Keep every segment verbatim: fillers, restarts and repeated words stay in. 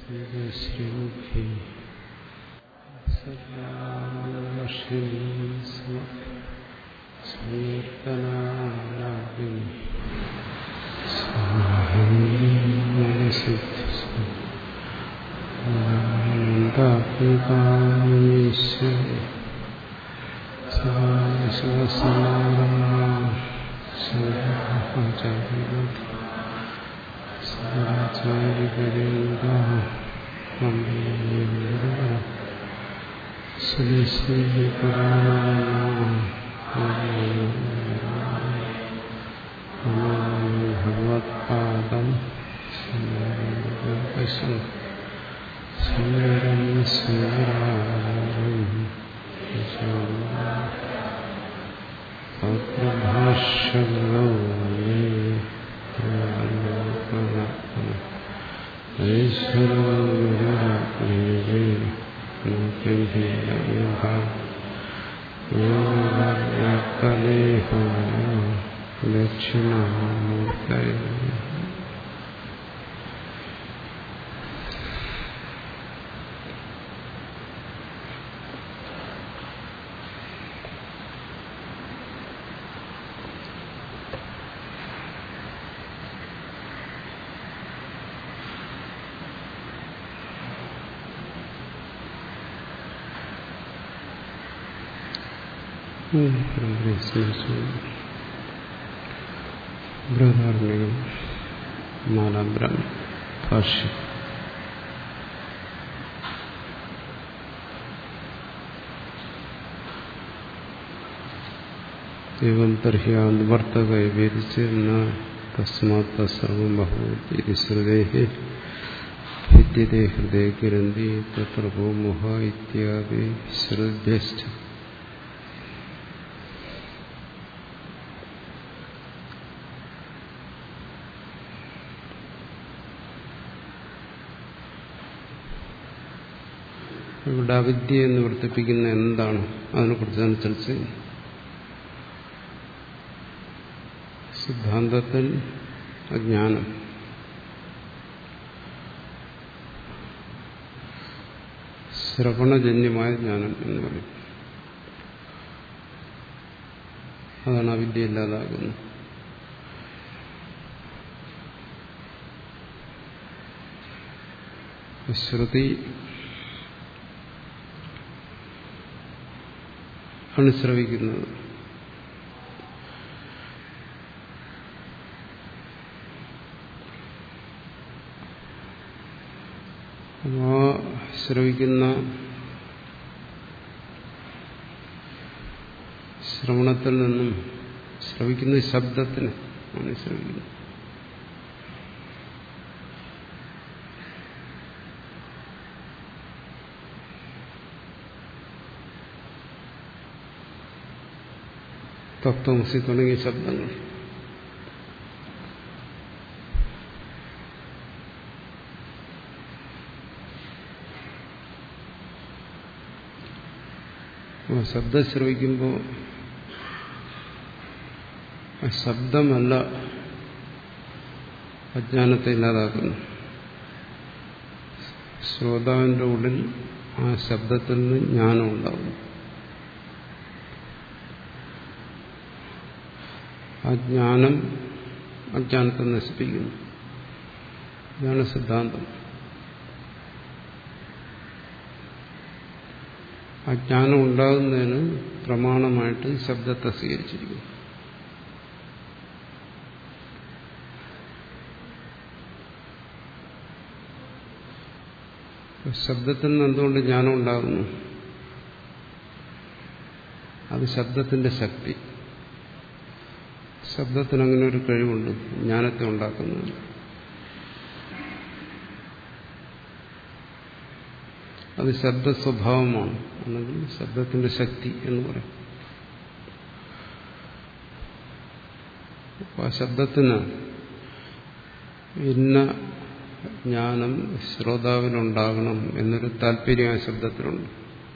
ശ്രീമുഖി സങ്കീർത്തനാലാപി ആനന്ദാത്മികാമീശ്വരി ഭഗവത്പാദം സുന്ദരം സുന്ദരം ഭാഷ്യങ്ങളോ ദക്ഷിണാമൂർത്തയ ബൃഹദാരണ്യകം നാലാം ബ്രഹ്മ ഭാഷ്യം. ഏവം തർഹി നിവർത്തക വേദിച്ച് തസ്മാത് തസ്സർവം ബഹൂത് ഇതി ശ്രുതേഃ ഭിദ്യതേ ഹൃദേ കിരന്തി തത്ര ഭൂമുഹ ഇത്യാദി ശ്രുതിഭ്യശ്ച. ഇവിടെ അവിദ്യയെ നിവർത്തിപ്പിക്കുന്ന എന്താണ്, അതിനെക്കുറിച്ചാണ് ചർച്ച ചെയ്യുന്നത്. സിദ്ധാന്തത്തിൽ അജ്ഞാനം, ശ്രവണജന്യമായ ജ്ഞാനം എന്ന് പറയും. അതാണ് അവിദ്യ ഇല്ലാതാകുന്നത്. ശ്രുതി അനുശ്രവിക്കുന്നത്. ആ ശ്രവിക്കുന്ന ശ്രവണത്തിൽ നിന്നും ശ്രവിക്കുന്ന ശബ്ദത്തിന് ആണ് ശ്രവിക്കുന്നത്. തത്വമസി തുടങ്ങിയ ശബ്ദങ്ങൾ. ശബ്ദം ശ്രവിക്കുമ്പോൾ ആ ശബ്ദമല്ല അജ്ഞാനത്തെ ഇല്ലാതാക്കുന്നു. ശ്രോതാവിന്റെ ഉള്ളിൽ ആ ശബ്ദത്തിൽ നിന്ന് ജ്ഞാനം ഉണ്ടാകുന്നു. ആ ജ്ഞാനം അജ്ഞാനത്തെ നശിപ്പിക്കുന്നു. ഇതാണ് സിദ്ധാന്തം. അജ്ഞാനം ഉണ്ടാകുന്നതിന് പ്രമാണമായിട്ട് ശബ്ദത്തെ സ്വീകരിച്ചിരിക്കുന്നു. ശബ്ദത്തിൽ നിന്ന് എന്തുകൊണ്ട് ജ്ഞാനം ഉണ്ടാകുന്നു? അത് ശബ്ദത്തിന്റെ ശക്തി. ശബ്ദത്തിന് അങ്ങനെ ഒരു കഴിവുണ്ട് ജ്ഞാനത്തെ ഉണ്ടാക്കുന്നത്. അത് ശബ്ദ സ്വഭാവമാണ്, അല്ലെങ്കിൽ ശബ്ദത്തിന്റെ ശക്തി എന്ന് പറയും. ആ ശബ്ദത്തിന് ഇന്ന ജ്ഞാനം ശ്രോതാവിനുണ്ടാകണം എന്നൊരു താല്പര്യം ആ ശബ്ദത്തിലുണ്ട്.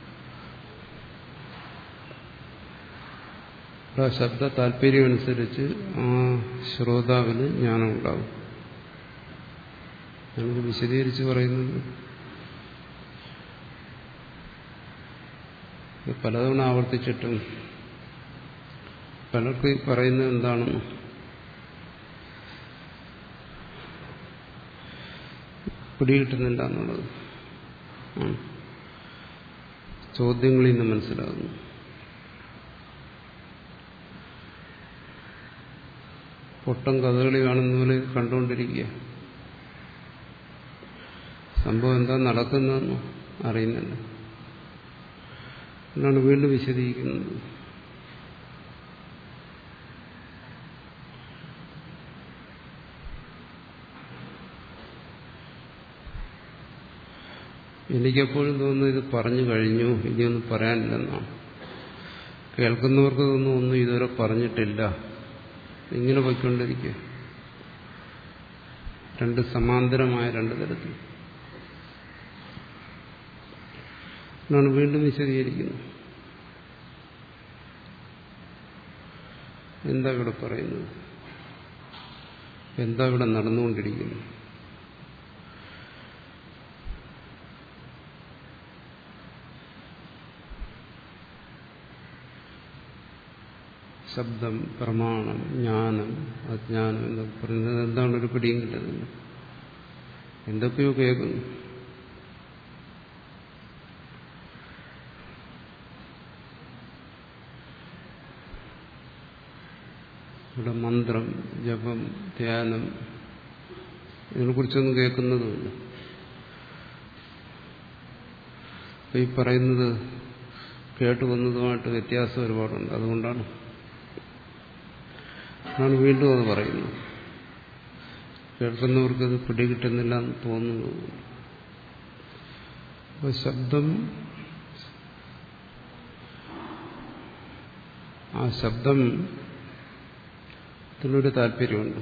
ആ ശബ്ദ താല്പര്യമനുസരിച്ച് ആ ശ്രോതാവിന് ജ്ഞാനം ഉണ്ടാകും. ഞാനിത് വിശദീകരിച്ച് പറയുന്നത് പലതവണ ആവർത്തിച്ചിട്ടും പലർക്കും പറയുന്നത് എന്താണെന്ന് പിടികിട്ടുന്നില്ല എന്നുള്ളത് ചോദ്യങ്ങളിൽ നിന്ന് മനസ്സിലാകുന്നു. പൊട്ടം കഥകളി കാണുന്ന പോലെ കണ്ടുകൊണ്ടിരിക്കുക. സംഭവം എന്താ നടക്കുന്നതെന്ന് അറിയുന്നില്ല. എന്നാണ് വീണ്ടും വിശദീകരിക്കുന്നത്. എനിക്കെപ്പോഴും തോന്നുന്നു ഇത് പറഞ്ഞു കഴിഞ്ഞു, ഇനിയൊന്നും പറയാനില്ലെന്നാണ്. കേൾക്കുന്നവർക്ക് തോന്നുന്നു ഒന്നും ഇതുവരെ പറഞ്ഞിട്ടില്ല, ഇങ്ങനെ പോയിക്കൊണ്ടിരിക്കുക. രണ്ട് സമാന്തരമായ രണ്ട് തരത്തിൽ എന്നാണ് വീണ്ടും വിശദീകരിക്കുന്നത്. എന്താ ഇവിടെ പറയുന്നത്? എന്താ ഇവിടെ നടന്നുകൊണ്ടിരിക്കുന്നത്? ശബ്ദം, പ്രമാണം, ജ്ഞാനം, അജ്ഞാനം എന്നൊക്കെ പറയുന്നത് എന്താണ് ഒരു പിടിയും കിട്ടുന്നില്ല. എന്തൊക്കെയോ കേൾക്കുന്നു. ഇവിടെ മന്ത്രം, ജപം, ധ്യാനം ഇതിനെക്കുറിച്ചൊന്നും കേൾക്കുന്നതുമില്ല. ഈ പറയുന്നത് കേട്ടു വന്നതുമായിട്ട് വ്യത്യാസം ഒരുപാടുണ്ട്. അതുകൊണ്ടാണ് ആണ് വീണ്ടും അത് പറയുന്നത്. കേൾക്കുന്നവർക്കത് പിടികിട്ടുന്നില്ല എന്ന് തോന്നുന്നു. അപ്പോൾ ശബ്ദം, ആ ശബ്ദത്തിനൊരു താല്പര്യമുണ്ട്.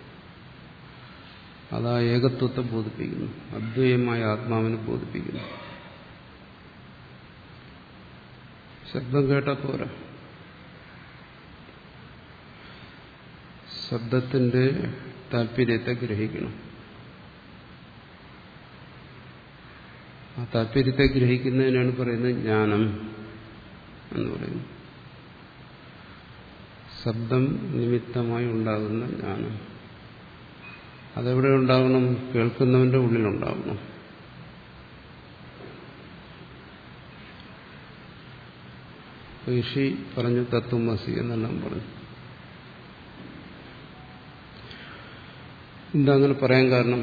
അത് ആ ഏകത്വത്തെ ബോധിപ്പിക്കുന്നു, അദ്വൈതമായ ആത്മാവിനെ ബോധിപ്പിക്കുന്നു. ശബ്ദം കേട്ടാൽ പോരാ, ശബ്ദത്തിന്റെ താല്പര്യത്തെ ഗ്രഹിക്കണം. ആ താല്പര്യത്തെ ഗ്രഹിക്കുന്നതിനാണ് പറയുന്നത് ജ്ഞാനം എന്ന് പറയുന്നത്. ശബ്ദം നിമിത്തമായി ഉണ്ടാകുന്ന ജ്ഞാനം അതെവിടെ ഉണ്ടാകണം? കേൾക്കുന്നവന്റെ ഉള്ളിലുണ്ടാകണം. ഋഷി പറഞ്ഞു തത്വമസി എന്നെല്ലാം പറഞ്ഞു. എന്താ അങ്ങനെ പറയാൻ കാരണം?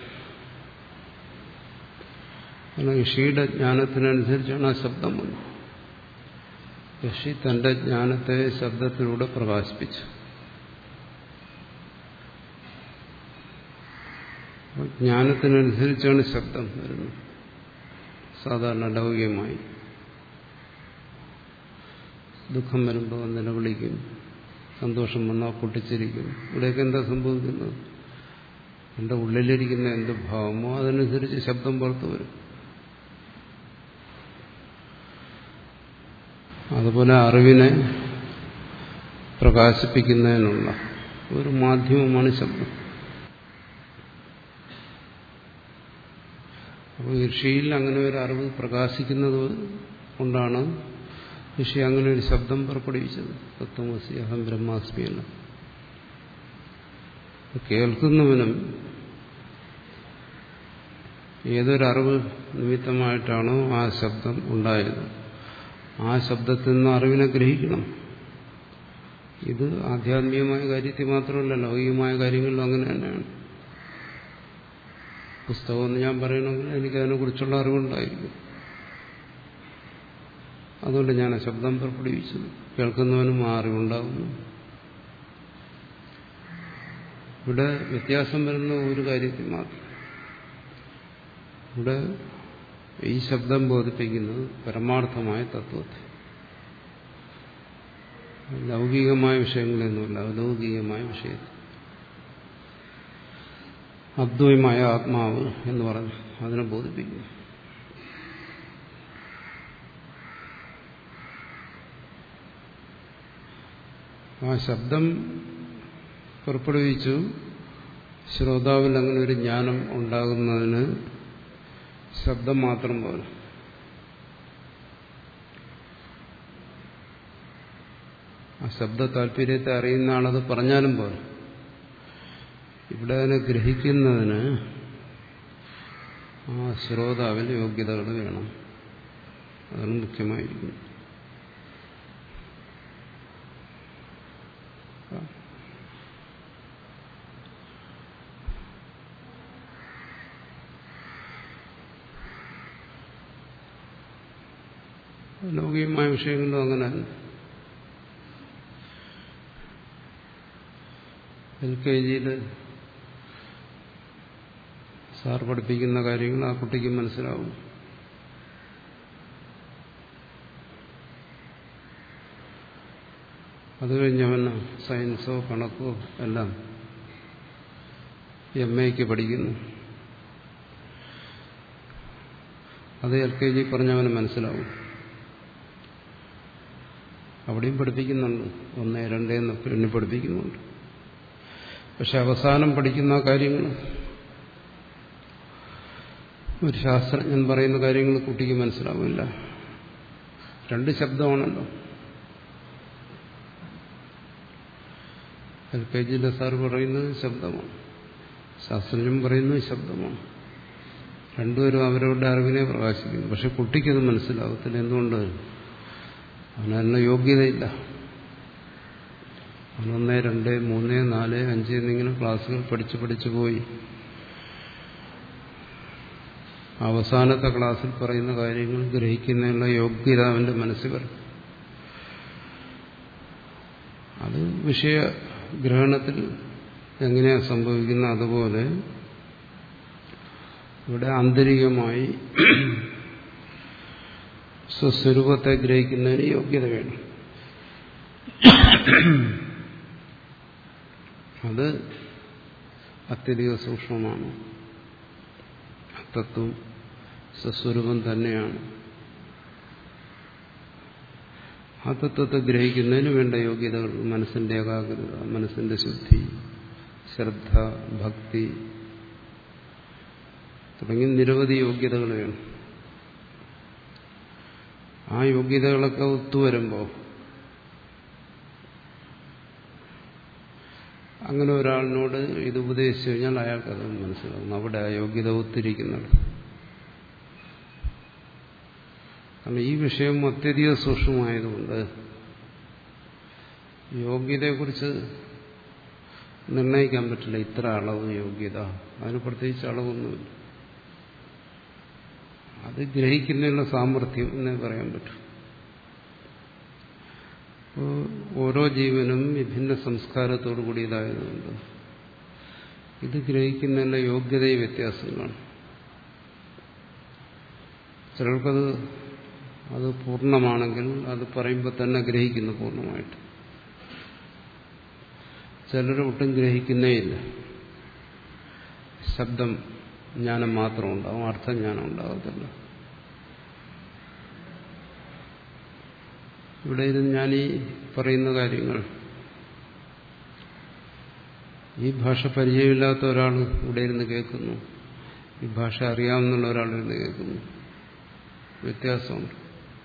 കാരണം ഋഷിയുടെ ജ്ഞാനത്തിനനുസരിച്ചാണ് ആ ശബ്ദം വന്നത്. ഋഷി തന്റെ ജ്ഞാനത്തെ ശബ്ദത്തിലൂടെ പ്രകാശിപ്പിച്ചു. ജ്ഞാനത്തിനനുസരിച്ചാണ് ശബ്ദം വരുന്നത്. സാധാരണ ലൗകികമായി ദുഃഖം വരുമ്പോൾ നിലവിളിക്കും, സന്തോഷം വന്നാൽ പൊട്ടിച്ചിരിക്കും. ഇവിടെയൊക്കെ എന്താ സംഭവിക്കുന്നത്? എന്റെ ഉള്ളിലിരിക്കുന്ന എന്ത് ഭാവമോ അതനുസരിച്ച് ശബ്ദം പുറത്തു വരും. അതുപോലെ അറിവിനെ പ്രകാശിപ്പിക്കുന്നതിനുള്ള ഒരു മാധ്യമമാണ് ശബ്ദം. അപ്പോൾ ഋഷിയിൽ അങ്ങനെ ഒരു അറിവ് പ്രകാശിക്കുന്നത് കൊണ്ടാണ് ഋഷി അങ്ങനെ ഒരു ശബ്ദം പുറപ്പെടുവിച്ചത്. തത്വമസി അഹം ബ്രഹ്മാസ്മി എന്ന. കേൾക്കുന്നവനും ഏതൊരറിവ് നിമിത്തമായിട്ടാണോ ആ ശബ്ദം ഉണ്ടായത്, ആ ശബ്ദത്തിൽ നിന്ന് അറിവിനെ ഗ്രഹിക്കണം. ഇത് ആധ്യാത്മികമായ കാര്യത്തിൽ മാത്രമല്ല, ലൗകികമായ കാര്യങ്ങളിലും അങ്ങനെ തന്നെയാണ്. പുസ്തകമെന്ന് ഞാൻ പറയണമെങ്കിൽ എനിക്കതിനെക്കുറിച്ചുള്ള അറിവുണ്ടായിരിക്കും. അതുകൊണ്ട് ഞാൻ ആ ശബ്ദം പുറപ്പെടുവിച്ചത്. കേൾക്കുന്നവനും ആ അറിവുണ്ടാകുന്നു. ഇവിടെ വ്യത്യാസം വരുന്ന ഒരു കാര്യത്തിൽ മാത്രം. ഇവിടെ ഈ ശബ്ദം ബോധിപ്പിക്കുന്നത് പരമാർത്ഥമായ തത്വത്തെ, ലൗകികമായ വിഷയങ്ങളൊന്നുമില്ല, അലൗകികമായ വിഷയത്തെ. അദ്വൈതമായ ആത്മാവ് എന്ന് പറഞ്ഞു അതിനെ ബോധിപ്പിക്കുന്നു. ആ ശബ്ദം പുറപ്പെടുവിച്ചു, ശ്രോതാവിൽ അങ്ങനെ ഒരു ജ്ഞാനം ഉണ്ടാകുന്നതിന് ശബ്ദം മാത്രം പോലെ. ആ ശബ്ദ താല്പര്യത്തെ അറിയുന്ന ആളത് പറഞ്ഞാലും പോലെ. ഇവിടെ അതിനെ ഗ്രഹിക്കുന്നതിന് ആ ശ്രോതാവിൽ യോഗ്യതകൾ വേണം. അതാണ് മുഖ്യമായിരിക്കുന്നത്. ലൗകികമായ വിഷയങ്ങളിലും അങ്ങനെ എൽ കെ ജിയിൽ സാർ പഠിപ്പിക്കുന്ന കാര്യങ്ങൾ ആ കുട്ടിക്ക് മനസ്സിലാവും. അത് കഴിഞ്ഞവന് സയൻസോ കണക്കോ എല്ലാം എം എക്ക് പഠിക്കുന്നു. അത് എൽ കെ ജി പറഞ്ഞവന് മനസ്സിലാവും. അവിടെയും പഠിപ്പിക്കുന്നുണ്ട്, ഒന്ന് രണ്ട് എന്നൊക്കെ എണ്ണി പഠിപ്പിക്കുന്നുണ്ട്. പക്ഷെ അവസാനം പഠിക്കുന്ന കാര്യങ്ങൾ, ഒരു ശാസ്ത്രജ്ഞൻ പറയുന്ന കാര്യങ്ങൾ കുട്ടിക്ക് മനസ്സിലാവില്ല. രണ്ട് ശബ്ദമാണല്ലോ. എൽ കെ ജിയിലെ സാർ പറയുന്നത് ശബ്ദമാണ്, ശാസ്ത്രജ്ഞൻ പറയുന്നത് ശബ്ദമാണ്. രണ്ടുപേരും അവരവരുടെ അറിവിനെ പ്രകാശിക്കുന്നു. പക്ഷെ കുട്ടിക്കത് മനസ്സിലാവത്തില്ല. എന്തുകൊണ്ട്? അവനതിന് യോഗ്യതയില്ല. അവനൊന്ന് രണ്ട് മൂന്ന് നാല് അഞ്ച് എന്നിങ്ങനെ ക്ലാസ്സുകൾ പഠിച്ച് പഠിച്ചു പോയി. അവസാനത്തെ ക്ലാസ്സിൽ പറയുന്ന കാര്യങ്ങൾ ഗ്രഹിക്കുന്നതിനുള്ള യോഗ്യത അവന്റെ മനസ്സിൽ വരും. അത് വിഷയഗ്രഹണത്തിൽ എങ്ങനെയാ സംഭവിക്കുന്നത് അതുപോലെ ഇവിടെ ആന്തരികമായി സ്വസ്വരൂപത്തെ ഗ്രഹിക്കുന്നതിന് യോഗ്യത വേണം. അത് അത്യധിക സൂക്ഷ്മമാണ്. തത്വം സ്വസ്വരൂപം തന്നെയാണ്. ആ തത്വത്തെ ഗ്രഹിക്കുന്നതിന് വേണ്ട യോഗ്യതകൾ, മനസ്സിന്റെ ഏകാഗ്രത, മനസ്സിന്റെ ശുദ്ധി, ശ്രദ്ധ, ഭക്തി തുടങ്ങി നിരവധി യോഗ്യതകൾ വേണം. ആ യോഗ്യതകളൊക്കെ ഒത്തുവരുമ്പോൾ അങ്ങനെ ഒരാളിനോട് ഇത് ഉപദേശിച്ചു കഴിഞ്ഞാൽ അയാൾക്കത് മനസ്സിലാവും. അവിടെ ആ യോഗ്യത ഒത്തിരിക്കുന്നുണ്ട്. കാരണം ഈ വിഷയം അത്യധിക സൂക്ഷ്മമായതുകൊണ്ട് യോഗ്യതയെക്കുറിച്ച് നിർണയിക്കാൻ പറ്റില്ല. ഇത്ര അളവ് യോഗ്യത, അതിന് പ്രത്യേകിച്ച് അളവൊന്നുമില്ല. അത് ഗ്രഹിക്കുന്നതിനുള്ള സാമർഥ്യം എന്നേ പറയാൻ പറ്റും. ഓരോ ജീവനും വിഭിന്ന സംസ്കാരത്തോടു കൂടിയതായതുകൊണ്ട് ഇത് ഗ്രഹിക്കുന്നതിനുള്ള യോഗ്യതയും വ്യത്യാസങ്ങളാണ്. ചിലർക്കത് അത് പൂർണ്ണമാണെങ്കിൽ അത് പറയുമ്പോൾ തന്നെ ഗ്രഹിക്കുന്നു പൂർണ്ണമായിട്ട്. ചിലർ ഒട്ടും ഗ്രഹിക്കുന്നേയില്ല. ശബ്ദം ജ്ഞാനം മാത്രം ഉണ്ടാവും, അർത്ഥജ്ഞാനം ഉണ്ടാകത്തില്ല. ഇവിടെ ഇരുന്ന് ഞാനീ പറയുന്ന കാര്യങ്ങൾ ഈ ഭാഷ പരിചയമില്ലാത്ത ഒരാൾ ഇവിടെ ഇരുന്ന് കേൾക്കുന്നു, ഈ ഭാഷ അറിയാവുന്ന ഒരാളിരുന്ന് കേൾക്കുന്നു. വ്യത്യാസമുണ്ട്.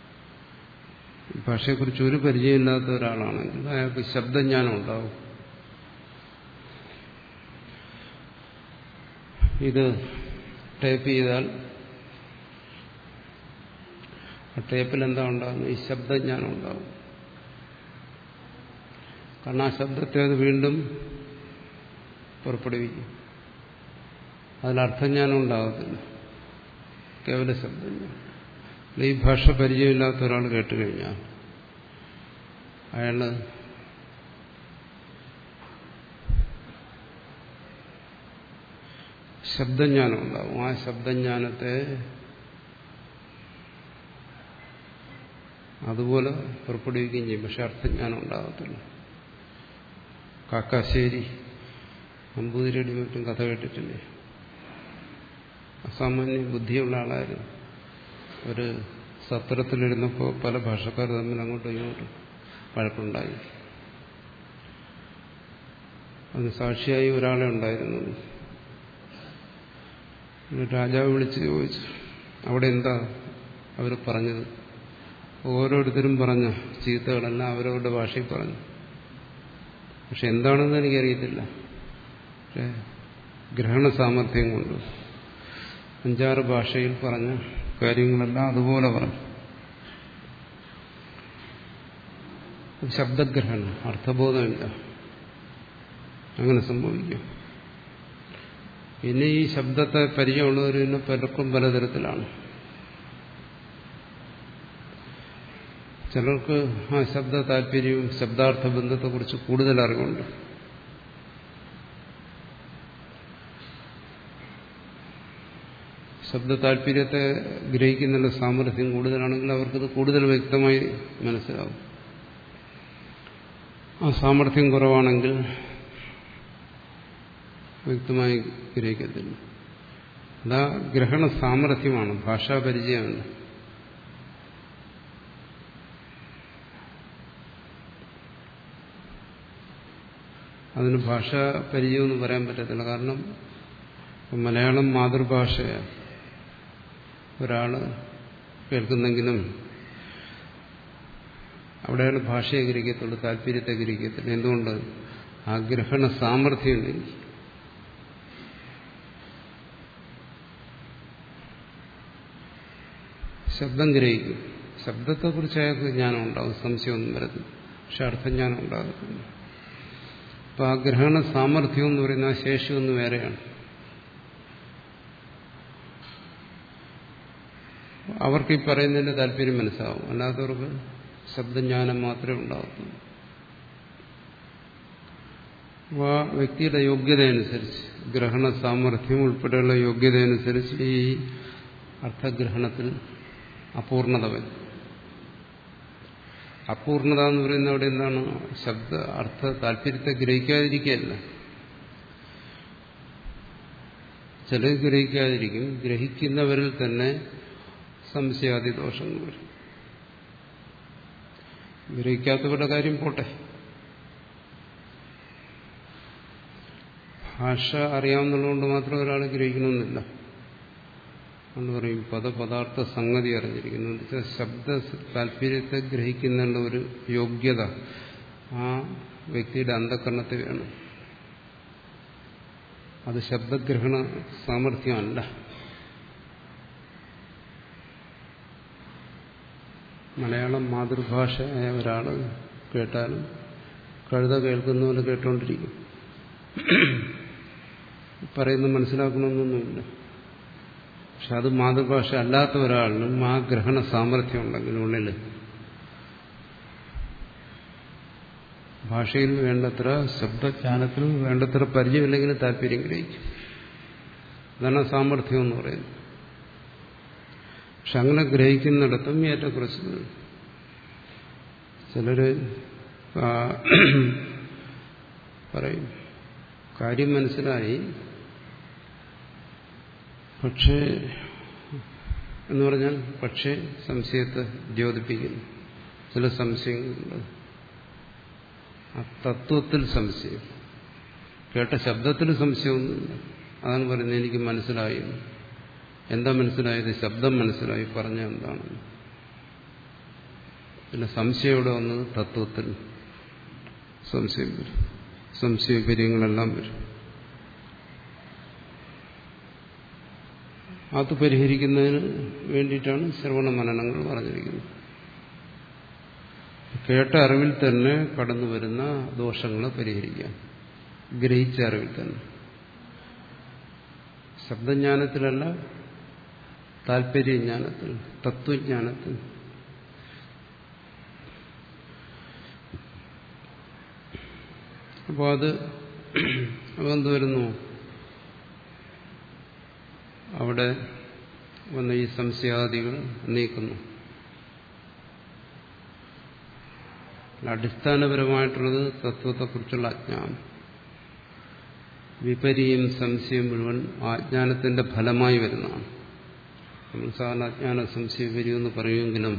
ഈ ഭാഷയെക്കുറിച്ച് ഒരു പരിചയമില്ലാത്ത ഒരാളാണെങ്കിൽ അയാൾക്ക് ശബ്ദജ്ഞാനം ഉണ്ടാവും. ഇത് ടൈപ്പ് ചെയ്താൽ ആ ടേപ്പിൽ എന്താ ഉണ്ടാകുന്നത്? ഈ ശബ്ദജ്ഞാനം ഉണ്ടാകും. കാരണം ആ ശബ്ദത്തെ അത് വീണ്ടും പുറപ്പെടുവിക്കും. അതിലർത്ഥജ്ഞാനം ഉണ്ടാകത്തില്ല, കേവല ശബ്ദജ്ഞാനം. ഈ ഭാഷ പരിചയമില്ലാത്ത ഒരാൾ കേട്ടുകഴിഞ്ഞാൽ അയാള് ശബ്ദജ്ഞാനം ഉണ്ടാകും. ആ ശബ്ദജ്ഞാനത്തെ അതുപോലെ പുറപ്പെടുവിക്കുകയും ചെയ്യും. പക്ഷെ അർത്ഥജ്ഞാനം ഉണ്ടാകത്തില്ല. കാക്കാശ്ശേരി നമ്പൂതിരിയുടെ മറ്റും കഥ കേട്ടിട്ടില്ലേ? അസാമാന്യ ബുദ്ധിയുള്ള ആളായിരുന്നു. ഒരു സത്രത്തിലിരുന്നപ്പോൾ പല ഭാഷക്കാർ തമ്മിൽ അങ്ങോട്ടും ഇങ്ങോട്ടും വഴക്കുണ്ടായി. അതിന് സാക്ഷിയായി ഒരാളെ ഉണ്ടായിരുന്നുള്ളൂ. രാജാവ് വിളിച്ച് ചോദിച്ചു, അവിടെ എന്താ അവർ പറഞ്ഞത്? ഓരോരുത്തരും പറഞ്ഞ ചീത്തകളെല്ലാം അവരവരുടെ ഭാഷയിൽ പറഞ്ഞു. പക്ഷെ എന്താണെന്ന് എനിക്കറിയത്തില്ല. പക്ഷെ ഗ്രഹണ സാമർഥ്യം കൊണ്ട് അഞ്ചാറ് ഭാഷയിൽ പറഞ്ഞ കാര്യങ്ങളെല്ലാം അതുപോലെ പറഞ്ഞു. ശബ്ദഗ്രഹണം, അർത്ഥബോധമില്ല. അങ്ങനെ സംഭവിക്കും. പിന്നെ ഈ ശബ്ദത്തെ പരിചയമുള്ളവർ പിന്നെ പലർക്കും പലതരത്തിലാണ്. ചിലർക്ക് ആ ശബ്ദ താല്പര്യവും ശബ്ദാർത്ഥ ബന്ധത്തെക്കുറിച്ച് കൂടുതൽ അറിവുണ്ട്. ശബ്ദ താല്പര്യത്തെ ഗ്രഹിക്കുന്നതിനുള്ള സാമർഥ്യം കൂടുതലാണെങ്കിൽ അവർക്കത് കൂടുതൽ വ്യക്തമായി മനസ്സിലാവും. ആ സാമർഥ്യം കുറവാണെങ്കിൽ വ്യക്തമായി ഗ്രഹിക്കത്തില്ല. അതാ ഗ്രഹണ സാമർഥ്യമാണ്, ഭാഷാപരിചയമല്ല. അതിന് ഭാഷാ പരിചയമെന്ന് പറയാൻ പറ്റത്തില്ല. കാരണം മലയാളം മാതൃഭാഷയാണ്. ഒരാൾ കേൾക്കുന്നെങ്കിലും അവിടെ അയാൾ ഭാഷയെ ഗ്രഹിക്കത്തുള്ളൂ, താല്പര്യത്തെ ഗ്രഹിക്കത്തില്ല. എന്തുകൊണ്ട്? ആ ഗ്രഹണ സാമർഥ്യം ഉണ്ടെങ്കിൽ. ശബ്ദം ഗ്രഹിക്കും. ശബ്ദത്തെക്കുറിച്ച് അയാൾക്ക് ജ്ഞാനം ഉണ്ടാകും, സംശയമൊന്നും വരത്തില്ല. പക്ഷെ അർത്ഥജ്ഞാനം ഉണ്ടാകത്തില്ല. അപ്പൊ ആ ഗ്രഹണ സാമർഥ്യം എന്ന് പറയുന്ന ആ ശേഷി ഒന്ന് വേറെയാണ്. അവർക്ക് ഈ പറയുന്നതിന്റെ താല്പര്യം മനസ്സിലാവും. അല്ലാത്തവർക്ക് ശബ്ദജ്ഞാനം മാത്രമേ ഉണ്ടാകത്തുള്ളൂ. അപ്പോൾ ആ വ്യക്തിയുടെ യോഗ്യതയനുസരിച്ച്, ഗ്രഹണ സാമർഥ്യം ഉൾപ്പെടെയുള്ള യോഗ്യതയനുസരിച്ച് ഈ അർത്ഥഗ്രഹണത്തിൽ അപൂർണത വരും. അപൂർണത എന്ന് പറയുന്നത് അവിടെ എന്താണ്? ശബ്ദ അർത്ഥ താല്പര്യത്തെ ഗ്രഹിക്കാതിരിക്കുകയല്ല. ചിലർ ഗ്രഹിക്കാതിരിക്കും. ഗ്രഹിക്കുന്നവരിൽ തന്നെ സംശയാദി ദോഷങ്ങൾ വരും. ഗ്രഹിക്കാത്തവരുടെ കാര്യം പോട്ടെ. ഭാഷ അറിയാവുന്നതുകൊണ്ട് മാത്രം ഒരാൾ ഗ്രഹിക്കണമെന്നില്ല. എന്ന് പറയും പദപദാർത്ഥ സംഗതി അറിഞ്ഞിരിക്കുന്നു. എന്ന് വെച്ചാൽ ശബ്ദ താല്പര്യത്തെ ഗ്രഹിക്കുന്നതിനുള്ള ഒരു യോഗ്യത ആ വ്യക്തിയുടെ അന്ധകരണത്തിൽ വേണം. അത് ശബ്ദഗ്രഹണ സാമർഥ്യമല്ല. മലയാളം മാതൃഭാഷയായ ഒരാൾ കേട്ടാലും കഴുത കേൾക്കുന്ന പോലെ കേട്ടുകൊണ്ടിരിക്കും. പറയുന്നത് മനസ്സിലാക്കണമെന്നൊന്നുമില്ല. പക്ഷെ അത് മാതൃഭാഷ അല്ലാത്ത ഒരാളിനും ആ ഗ്രഹണ സാമർഥ്യം ഉണ്ടെങ്കിൽ ഉള്ളിൽ ഭാഷയിൽ വേണ്ടത്ര ശബ്ദജ്ഞാനത്തിൽ വേണ്ടത്ര പരിചയമില്ലെങ്കിൽ താല്പര്യം ഗ്രഹിക്കും. അതാണ് സാമർഥ്യം എന്ന് പറയുന്നത്. പക്ഷെ അങ്ങനെ ഗ്രഹിക്കുന്നിടത്തും ഏറ്റക്കുറച്ചിൽ. ചിലര് പറയും കാര്യം മനസ്സിലായി, പക്ഷേ എന്ന് പറഞ്ഞാൽ പക്ഷേ സംശയത്തെ ദ്യോതിപ്പിക്കുന്നു. ചില സംശയങ്ങളുണ്ട്. ആ തത്വത്തിൽ സംശയം, കേട്ട ശബ്ദത്തിൽ സംശയമൊന്നുമില്ല. അതാണ് പറയുന്നത് എനിക്ക് മനസ്സിലായി. എന്താ മനസ്സിലായത്? ശബ്ദം മനസ്സിലായി, പറഞ്ഞ എന്താണെന്ന്. പിന്നെ സംശയം ഇവിടെ വന്നത് തത്വത്തിൽ സംശയം വരും. സംശയപര്യങ്ങളെല്ലാം വരും. അത് പരിഹരിക്കുന്നതിന് വേണ്ടിയിട്ടാണ് ശ്രവണ മനനങ്ങൾ പറഞ്ഞിരിക്കുന്നത്. കേട്ട അറിവിൽ തന്നെ കടന്നു വരുന്ന ദോഷങ്ങളെ പരിഹരിക്കാൻ, ഗ്രഹിച്ച അറിവിൽ തന്നെ. ശബ്ദജ്ഞാനത്തിലല്ല, താല്പര്യജ്ഞാനത്തിൽ, തത്വജ്ഞാനത്തിൽ. അപ്പോൾ അത് അതെന്ത് വരുന്നു? അവിടെ വന്ന ഈ സംശയാദികൾ നീക്കുന്നു. അടിസ്ഥാനപരമായിട്ടുള്ളത് തത്വത്തെക്കുറിച്ചുള്ള അജ്ഞാനം. വിപരീയം സംശയം മുഴുവൻ അജ്ഞാനത്തിന്റെ ഫലമായി വരുന്നതാണ്. നമ്മൾ സാധാരണ അജ്ഞാന സംശയ വിപര്യം എന്ന് പറയുമെങ്കിലും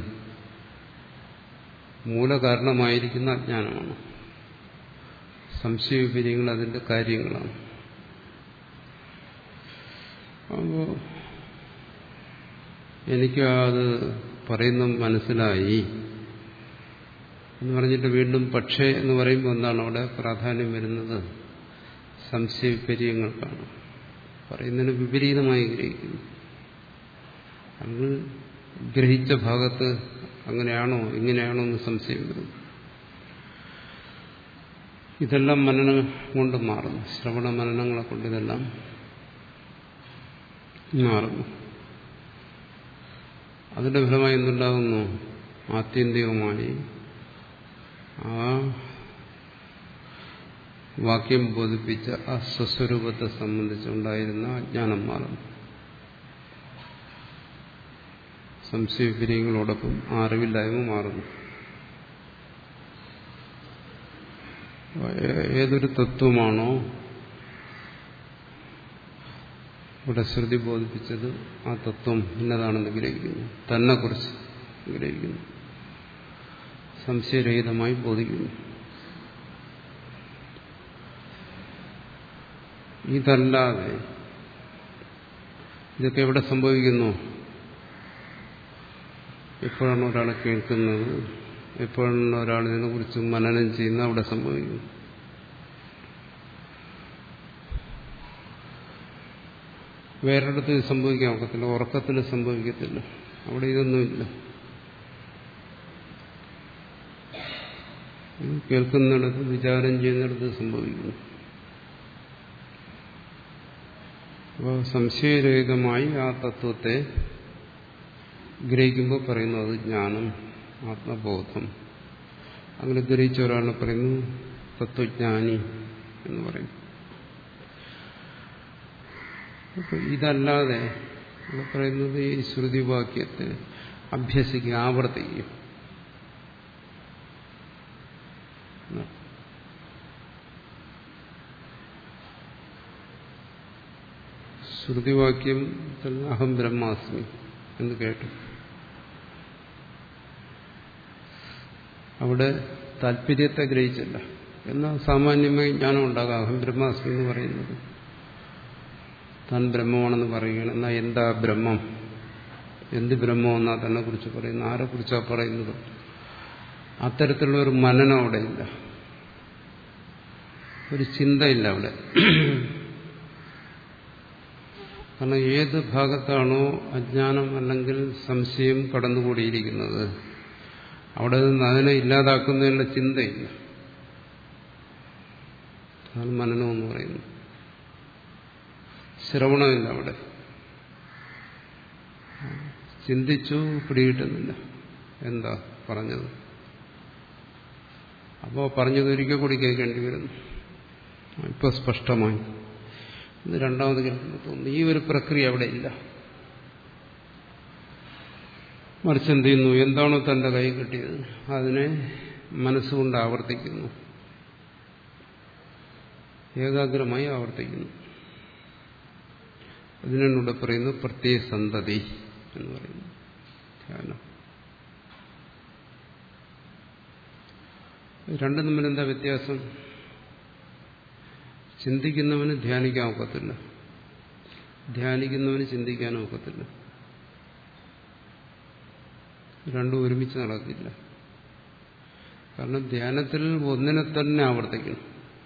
മൂലകാരണമായിരിക്കുന്ന അജ്ഞാനമാണ്. സംശയവിപര്യങ്ങൾ അതിന്റെ കാര്യങ്ങളാണ്. അപ്പോൾ എനിക്ക് അത് പറയുന്ന മനസ്സിലായി എന്ന് പറഞ്ഞിട്ട് വീണ്ടും പക്ഷേ എന്ന് പറയുമ്പോൾ എന്താണ് അവിടെ പ്രാധാന്യം വരുന്നത്? സംശയവിപര്യങ്ങൾക്കാണ്. പറയുന്നതിന് വിപരീതമായി ഗ്രഹിക്കുന്നു. അങ്ങ് ഗ്രഹിച്ച ഭാഗത്ത് അങ്ങനെയാണോ ഇങ്ങനെയാണോ എന്ന് സംശയം വരുന്നു. ഇതെല്ലാം മനനം കൊണ്ട് മാറുന്നു. ശ്രവണ മനനങ്ങളെ കൊണ്ട് ഇതെല്ലാം മാറുന്നു. അതിന്റെ ഫലമായി എന്തുണ്ടാകുന്നു? ആത്യന്തികമായി ആ വാക്യം ബോധിപ്പിച്ച ആ സ്വസ്വരൂപത്തെ സംബന്ധിച്ചുണ്ടായിരുന്ന അജ്ഞാനം മാറുന്നു. സംശയവിപര്യങ്ങളോടൊപ്പം അറിവില്ലായ്മ മാറുന്നു. ഏതൊരു തത്വമാണോ ഇവിടെ ശ്രുതി ബോധിപ്പിച്ചത്, ആ തത്വം ഇന്നതാണെന്ന് ഗ്രഹിക്കുന്നു, തന്നെ കുറിച്ച് ഗ്രഹിക്കുന്നു, സംശയരഹിതമായി ബോധിക്കുന്നു. ഇതല്ലാതെ ഇതൊക്കെ എവിടെ സംഭവിക്കുന്നു? എപ്പോഴാണ് ഒരാൾ കേൾക്കുന്നത്, എപ്പോഴാണ് ഒരാൾ ഇതിനെ കുറിച്ച് മനനം ചെയ്യുന്നത്, അവിടെ സംഭവിക്കുന്നു. വേറൊരിടത്ത് ഇത് സംഭവിക്കാൻ ഒക്കത്തില്ല, ഉറക്കത്തിൽ സംഭവിക്കത്തില്ല. അവിടെ ഇതൊന്നുമില്ല. കേൾക്കുന്നിടത്ത്, വിചാരം ചെയ്യുന്നിടത്ത് സംഭവിക്കുന്നു. അപ്പോൾ സംശയരഹിതമായി ആ തത്വത്തെ ഗ്രഹിക്കുമ്പോൾ പറയുന്നു അത് ജ്ഞാനം, ആത്മബോധം. അങ്ങനെ ഗ്രഹിച്ച ഒരാളെ പറയുന്നു തത്വജ്ഞാനി എന്ന് പറയുന്നു. അപ്പോൾ ഇതല്ലാതെ ഇവിടെ പറയുന്നത് ഈ ശ്രുതിവാക്യത്തെ അഭ്യസിക്കുക, ആവർത്തിക്കുക. ശ്രുതിവാക്യം അഹം ബ്രഹ്മാസ്മി എന്ന് കേട്ടു. അവിടെ താല്പര്യത്തെ ഗ്രഹിച്ചില്ല. എന്നാൽ സാമാന്യമായി ജ്ഞാനം ഉണ്ടാകാം. അഹം ബ്രഹ്മാസ്മി എന്ന് പറയുന്നത് താൻ ബ്രഹ്മമാണെന്ന് പറയുകയാണ്. എന്നാൽ എന്താ ബ്രഹ്മം, എന്ത് ബ്രഹ്മം എന്നാ തന്നെ കുറിച്ച് പറയുന്നത്, ആരെ കുറിച്ചാണ് പറയുന്നത്? അത്തരത്തിലുള്ള ഒരു മനനം അവിടെ ഇല്ല, ഒരു ചിന്തയില്ല അവിടെ. കാരണം ഏത് ഭാഗത്താണോ അജ്ഞാനം അല്ലെങ്കിൽ സംശയം കടന്നുകൂടിയിരിക്കുന്നത് അവിടെ നിന്ന് അതിനെ ഇല്ലാതാക്കുന്നതിനുള്ള ചിന്തയില്ല. അതാണ് മനനം എന്ന് പറയുന്നത്. ശ്രവണമില്ല അവിടെ. ചിന്തിച്ചു, പിടികിട്ടുന്നില്ല എന്താ പറഞ്ഞത്. അപ്പോൾ പറഞ്ഞത് ഒരിക്കൽ കൂടി കേൾക്കേണ്ടി വരുന്നു. ഇപ്പൊ സ്പഷ്ടമായി. ഇത് രണ്ടാമത് കേൾക്കുമ്പോൾ തോന്നുന്നു ഈ ഒരു പ്രക്രിയ അവിടെ ഇല്ല. മറിച്ച് എന്ത് ചെയ്യുന്നു? എന്താണോ തന്റെ കൈ കിട്ടിയത് അതിനെ മനസ്സുകൊണ്ട് ആവർത്തിക്കുന്നു, ഏകാഗ്രമായി ആവർത്തിക്കുന്നു. അതിനോട് പറയുന്നു പ്രത്യയസന്തതി എന്ന് പറയുന്നു ധ്യാനം. രണ്ടും തമ്മിൽ എന്താ വ്യത്യാസം? ചിന്തിക്കുന്നവന് ധ്യാനിക്കാൻ ഒക്കത്തില്ല, ധ്യാനിക്കുന്നവന് ചിന്തിക്കാനും ഒക്കത്തില്ല. രണ്ടും ഒരുമിച്ച് നടക്കില്ല. കാരണം ധ്യാനത്തിൽ ഒന്നിനെ തന്നെ ആവർത്തിക്കണം,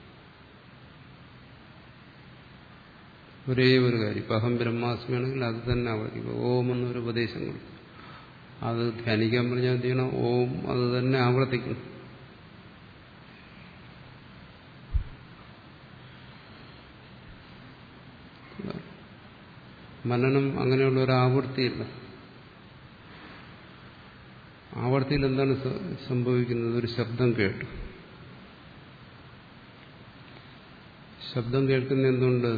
ഒരേ ഒരു കാര്യം. ഇപ്പം അഹം ബ്രഹ്മാസ്മിയാണെങ്കിൽ അത് തന്നെ ആവർത്തിക്കും. ഓം എന്നൊരു ഉപദേശം കൊടുക്കും, അത് ധ്യാനിക്കാൻ പറഞ്ഞാൽ എന്ത് ചെയ്യണം? ഓം അത് തന്നെ ആവർത്തിക്കണം. മനനം അങ്ങനെയുള്ള ഒരു ആവൃത്തിയില്ല. ആവർത്തിയിൽ എന്താണ് സംഭവിക്കുന്നത്? ഒരു ശബ്ദം കേട്ടു. ശബ്ദം കേൾക്കുന്ന എന്തുകൊണ്ട്?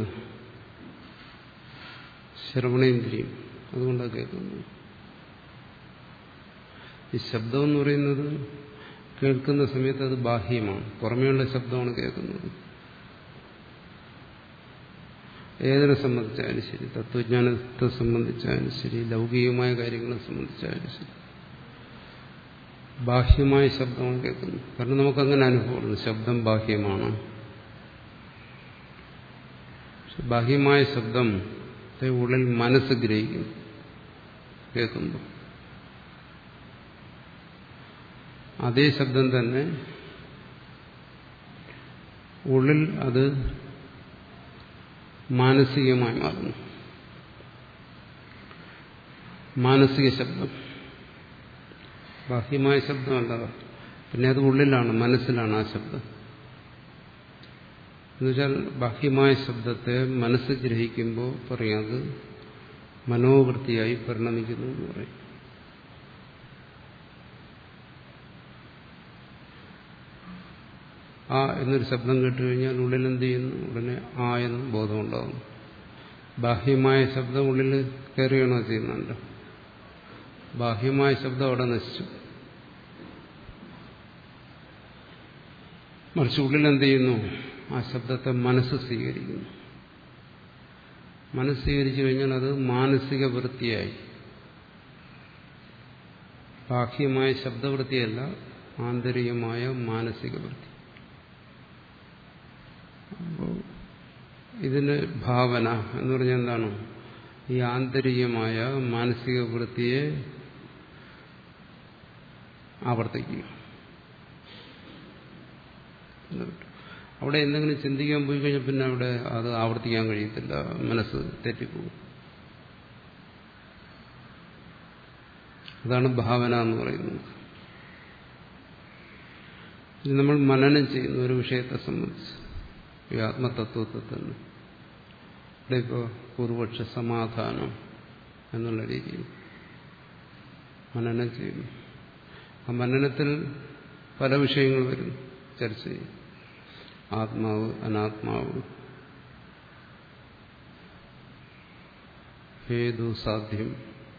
ശ്രവണേന്ദ്രിയം, അതുകൊണ്ടാണ് കേൾക്കുന്നത്. ഈ ശബ്ദം എന്ന് പറയുന്നത് കേൾക്കുന്ന സമയത്ത് അത് ബാഹ്യമാണ്, പുറമേയുള്ള ശബ്ദമാണ് കേൾക്കുന്നത്. ഏതിനെ സംബന്ധിച്ചാലും ശരി, തത്വജ്ഞാനത്തെ സംബന്ധിച്ചാലും ശരി, ലൗകികമായ കാര്യങ്ങളെ സംബന്ധിച്ചാലും ശരി, ബാഹ്യമായ ശബ്ദമാണ് കേൾക്കുന്നത്. കാരണം നമുക്കങ്ങനെ അനുഭവപ്പെടുന്നു, ശബ്ദം ബാഹ്യമാണ്. ബാഹ്യമായ ശബ്ദം ശബ്ദത്തെ ഉള്ളിൽ മനസ്സ് ഗ്രഹിക്കുന്നു കേൾക്കുമ്പോൾ. അതേ ശബ്ദം തന്നെ ഉള്ളിൽ അത് മാനസികമായി മാറുന്നു. മാനസിക ശബ്ദം, ബാഹ്യമായ ശബ്ദമല്ല. പിന്നെ അത് ഉള്ളിലാണ്, മനസ്സിലാണ് ആ ശബ്ദം. എന്നുവെച്ചാൽ ബാഹ്യമായ ശബ്ദത്തെ മനസ്സ് ഗ്രഹിക്കുമ്പോൾ പറയാം അത് മനോവൃത്തിയായി പരിണമിക്കുന്നു എന്ന് പറയും. ആ എന്നൊരു ശബ്ദം കേട്ടുകഴിഞ്ഞാൽ ഉള്ളിൽ എന്ത് ചെയ്യുന്നു? ഉടനെ ആ എന്നും ബോധമുണ്ടാകുന്നു. ബാഹ്യമായ ശബ്ദം ഉള്ളിൽ കയറുകയാണോ ചെയ്യുന്നുണ്ട്? ബാഹ്യമായ ശബ്ദം അവിടെ നശിച്ചു. മറിച്ച് ഉള്ളിൽ എന്ത് ചെയ്യുന്നു? ആ ശബ്ദത്തെ മനസ്സ് സ്വീകരിക്കുന്നു. മനസ്സ് സ്വീകരിച്ചു കഴിഞ്ഞാൽ അത് മാനസിക വൃത്തിയായി. ബാഹ്യമായ ശബ്ദവൃത്തിയല്ല, ആന്തരികമായ മാനസിക വൃത്തി. അപ്പോൾ ഇതിന് ഭാവന എന്ന് പറഞ്ഞാൽ എന്താണ്? ഈ ആന്തരികമായ മാനസിക വൃത്തിയെ ആവർത്തിക്കുക. അവിടെ എന്തെങ്കിലും ചിന്തിക്കാൻ പോയി കഴിഞ്ഞാൽ പിന്നെ അവിടെ അത് ആവർത്തിക്കാൻ കഴിയത്തില്ല, മനസ്സ് തെറ്റിപ്പോകും. അതാണ് ഭാവന എന്ന് പറയുന്നത്. ഇത് നമ്മൾ മനനം ചെയ്യുന്ന ഒരു വിഷയത്തെ സംബന്ധിച്ച്, ഈ ആത്മതത്വത്തെ തന്നെ. ഇവിടെ ഇപ്പോൾ പൂർവപക്ഷ സമാധാനം എന്നുള്ള രീതിയിൽ മനനം ചെയ്യുന്നു. ആ മനനത്തിൽ പല വിഷയങ്ങൾ വരും, ചർച്ച ചെയ്യും. ആത്മാവ്, അനാത്മാവ്, ഹേതു, സാധ്യം,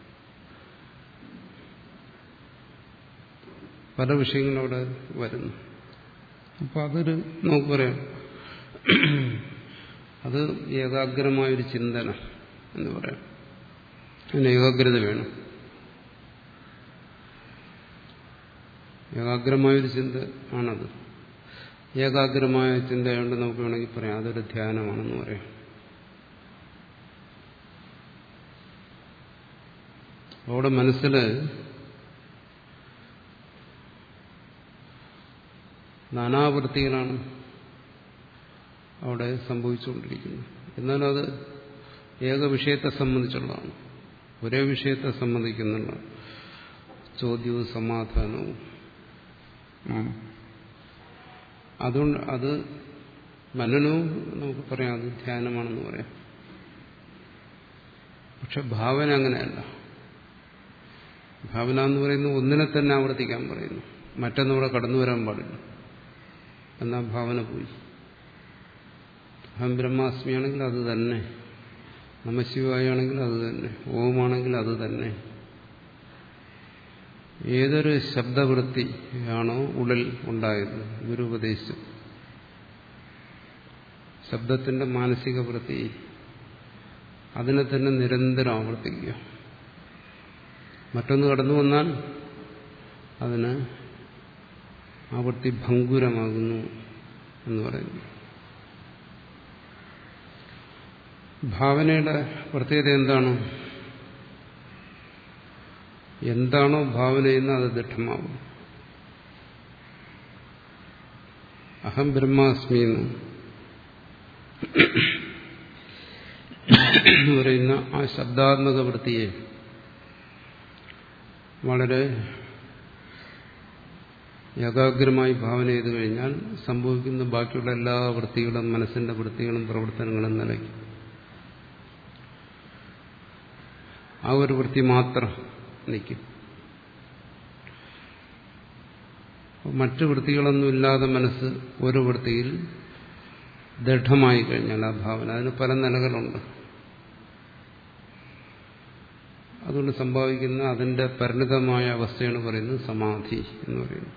പല വിഷയങ്ങളവിടെ വരുന്നു. അപ്പോൾ അതൊരു നമുക്ക് പറയാം, അത് ഏകാഗ്രമായൊരു ചിന്തനം എന്ന് പറയാം. അതിന് ഏകാഗ്രത വേണം. ഏകാഗ്രമായൊരു ചിന്ത ആണത്. ഏകാഗ്രമായ ചിന്തയുണ്ട് നമുക്ക് വേണമെങ്കിൽ പറയാം അതൊരു ധ്യാനമാണെന്ന് പറയാം. അവിടെ മനസ്സിൽ നാനാവൃത്തികളാണ് അവിടെ സംഭവിച്ചുകൊണ്ടിരിക്കുന്നത്. എന്നാൽ അത് ഏക വിഷയത്തെ സംബന്ധിച്ചുള്ളതാണ്, ഒരേ വിഷയത്തെ സംബന്ധിക്കുന്നുള്ള ചോദ്യവും സമാധാനവും. അതുകൊണ്ട് അത് മനനവും നമുക്ക് പറയാം അത് ധ്യാനമാണെന്ന് പറയാം. പക്ഷെ ഭാവന അങ്ങനെയല്ല. ഭാവന എന്ന് പറയുന്നത് ഒന്നിനെ തന്നെ ആവർത്തിക്കാൻ പറയുന്നു, മറ്റൊന്നിവിടെ കടന്നു വരാൻ പാടില്ല. എന്നാൽ ഭാവന പോയി. അഹം ബ്രഹ്മാസ്മിയാണെങ്കിൽ അത് തന്നെ, നമശിവായാണെങ്കിൽ അത് തന്നെ, ഓമാണെങ്കിൽ അത് തന്നെ. ഏതൊരു ശബ്ദവൃത്തിയാണോ ഉള്ളിൽ ഉണ്ടായത്, ഗുരു ഉപദേശിച്ചു, ശബ്ദത്തിന്റെ മാനസിക വൃത്തി, അതിനെ തന്നെ നിരന്തരം ആവർത്തിക്കുക. മറ്റൊന്ന് കടന്നു വന്നാൽ അതിന് ആവൃത്തി ഭംഗുരമാകുന്നു എന്ന് പറയുന്നു. ഭാവനയുടെ പ്രത്യേകത എന്താണ്? എന്താണോ ഭാവന ചെയ്യുന്നത് അത് ദൃഢമാവും. അഹം ബ്രഹ്മാസ്മി എന്ന് പറയുന്ന ആ ശബ്ദാത്മക വൃത്തിയെ വളരെ ഏകാഗ്രമായി ഭാവന ചെയ്തു കഴിഞ്ഞാൽ സംഭവിക്കുന്ന ബാക്കിയുള്ള എല്ലാ വൃത്തികളും, മനസ്സിന്റെ വൃത്തികളും പ്രവർത്തനങ്ങളും നിലയ്ക്കും. ആ ഒരു വൃത്തി മാത്രം നിൽക്കും. മറ്റു വൃത്തികളൊന്നുമില്ലാതെ മനസ്സ് ഒരു വൃത്തിയിൽ ദൃഢമായി കഴിഞ്ഞാൽ ആ ഭാവന, അതിന് പല നിലകളുണ്ട്. അതുകൊണ്ട് സംഭവിക്കുന്ന അതിന്റെ പരിണിതമായ അവസ്ഥയാണ് പറയുന്നത് സമാധി എന്ന് പറയുന്നത്.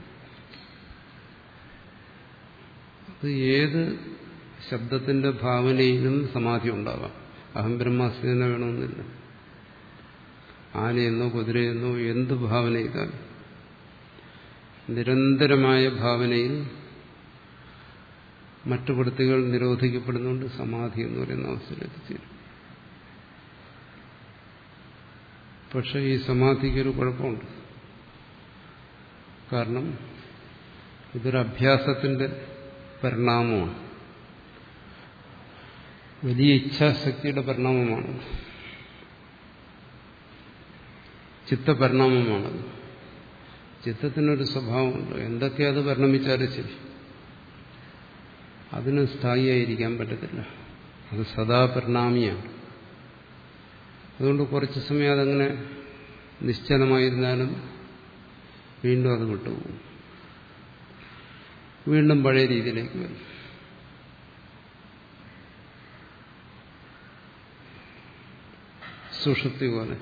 അത് ഏത് ശബ്ദത്തിന്റെ ഭാവനയിലും സമാധി ഉണ്ടാകാം. അഹം ബ്രഹ്മാസ്മി തന്നെ വേണമെന്നില്ല. ആനയെന്നോ കുതിരയെന്നോ എന്ത് ഭാവന ചെയ്താൽ നിരന്തരമായ ഭാവനയിൽ മറ്റു വൃത്തികൾ നിരോധിക്കപ്പെടുന്നുണ്ട് സമാധി എന്ന് പറയുന്ന അവസ്ഥയിൽ എത്തിച്ചേരും. പക്ഷെ ഈ സമാധിക്കൊരു കുഴപ്പമുണ്ട്. കാരണം ഇതൊരു അഭ്യാസത്തിന്റെ പരിണാമമാണ്, വലിയ ഇച്ഛാശക്തിയുടെ പരിണാമമാണ്, ചിത്തപരിണാമമാണത്. ചിത്തത്തിനൊരു സ്വഭാവമുണ്ട്, എന്തൊക്കെ അത് പരിണമിച്ചാലും ശരി അതിന് സ്ഥായിയായിരിക്കാൻ പറ്റത്തില്ല. അത് സദാ പരിണാമിയാണ്. അതുകൊണ്ട് കുറച്ച് സമയം അതങ്ങനെ നിശ്ചലമായിരുന്നാലും വീണ്ടും അത് വിട്ടുപോകും, വീണ്ടും പഴയ രീതിയിലേക്ക് വരും. സുഷുപ്തി പോലെ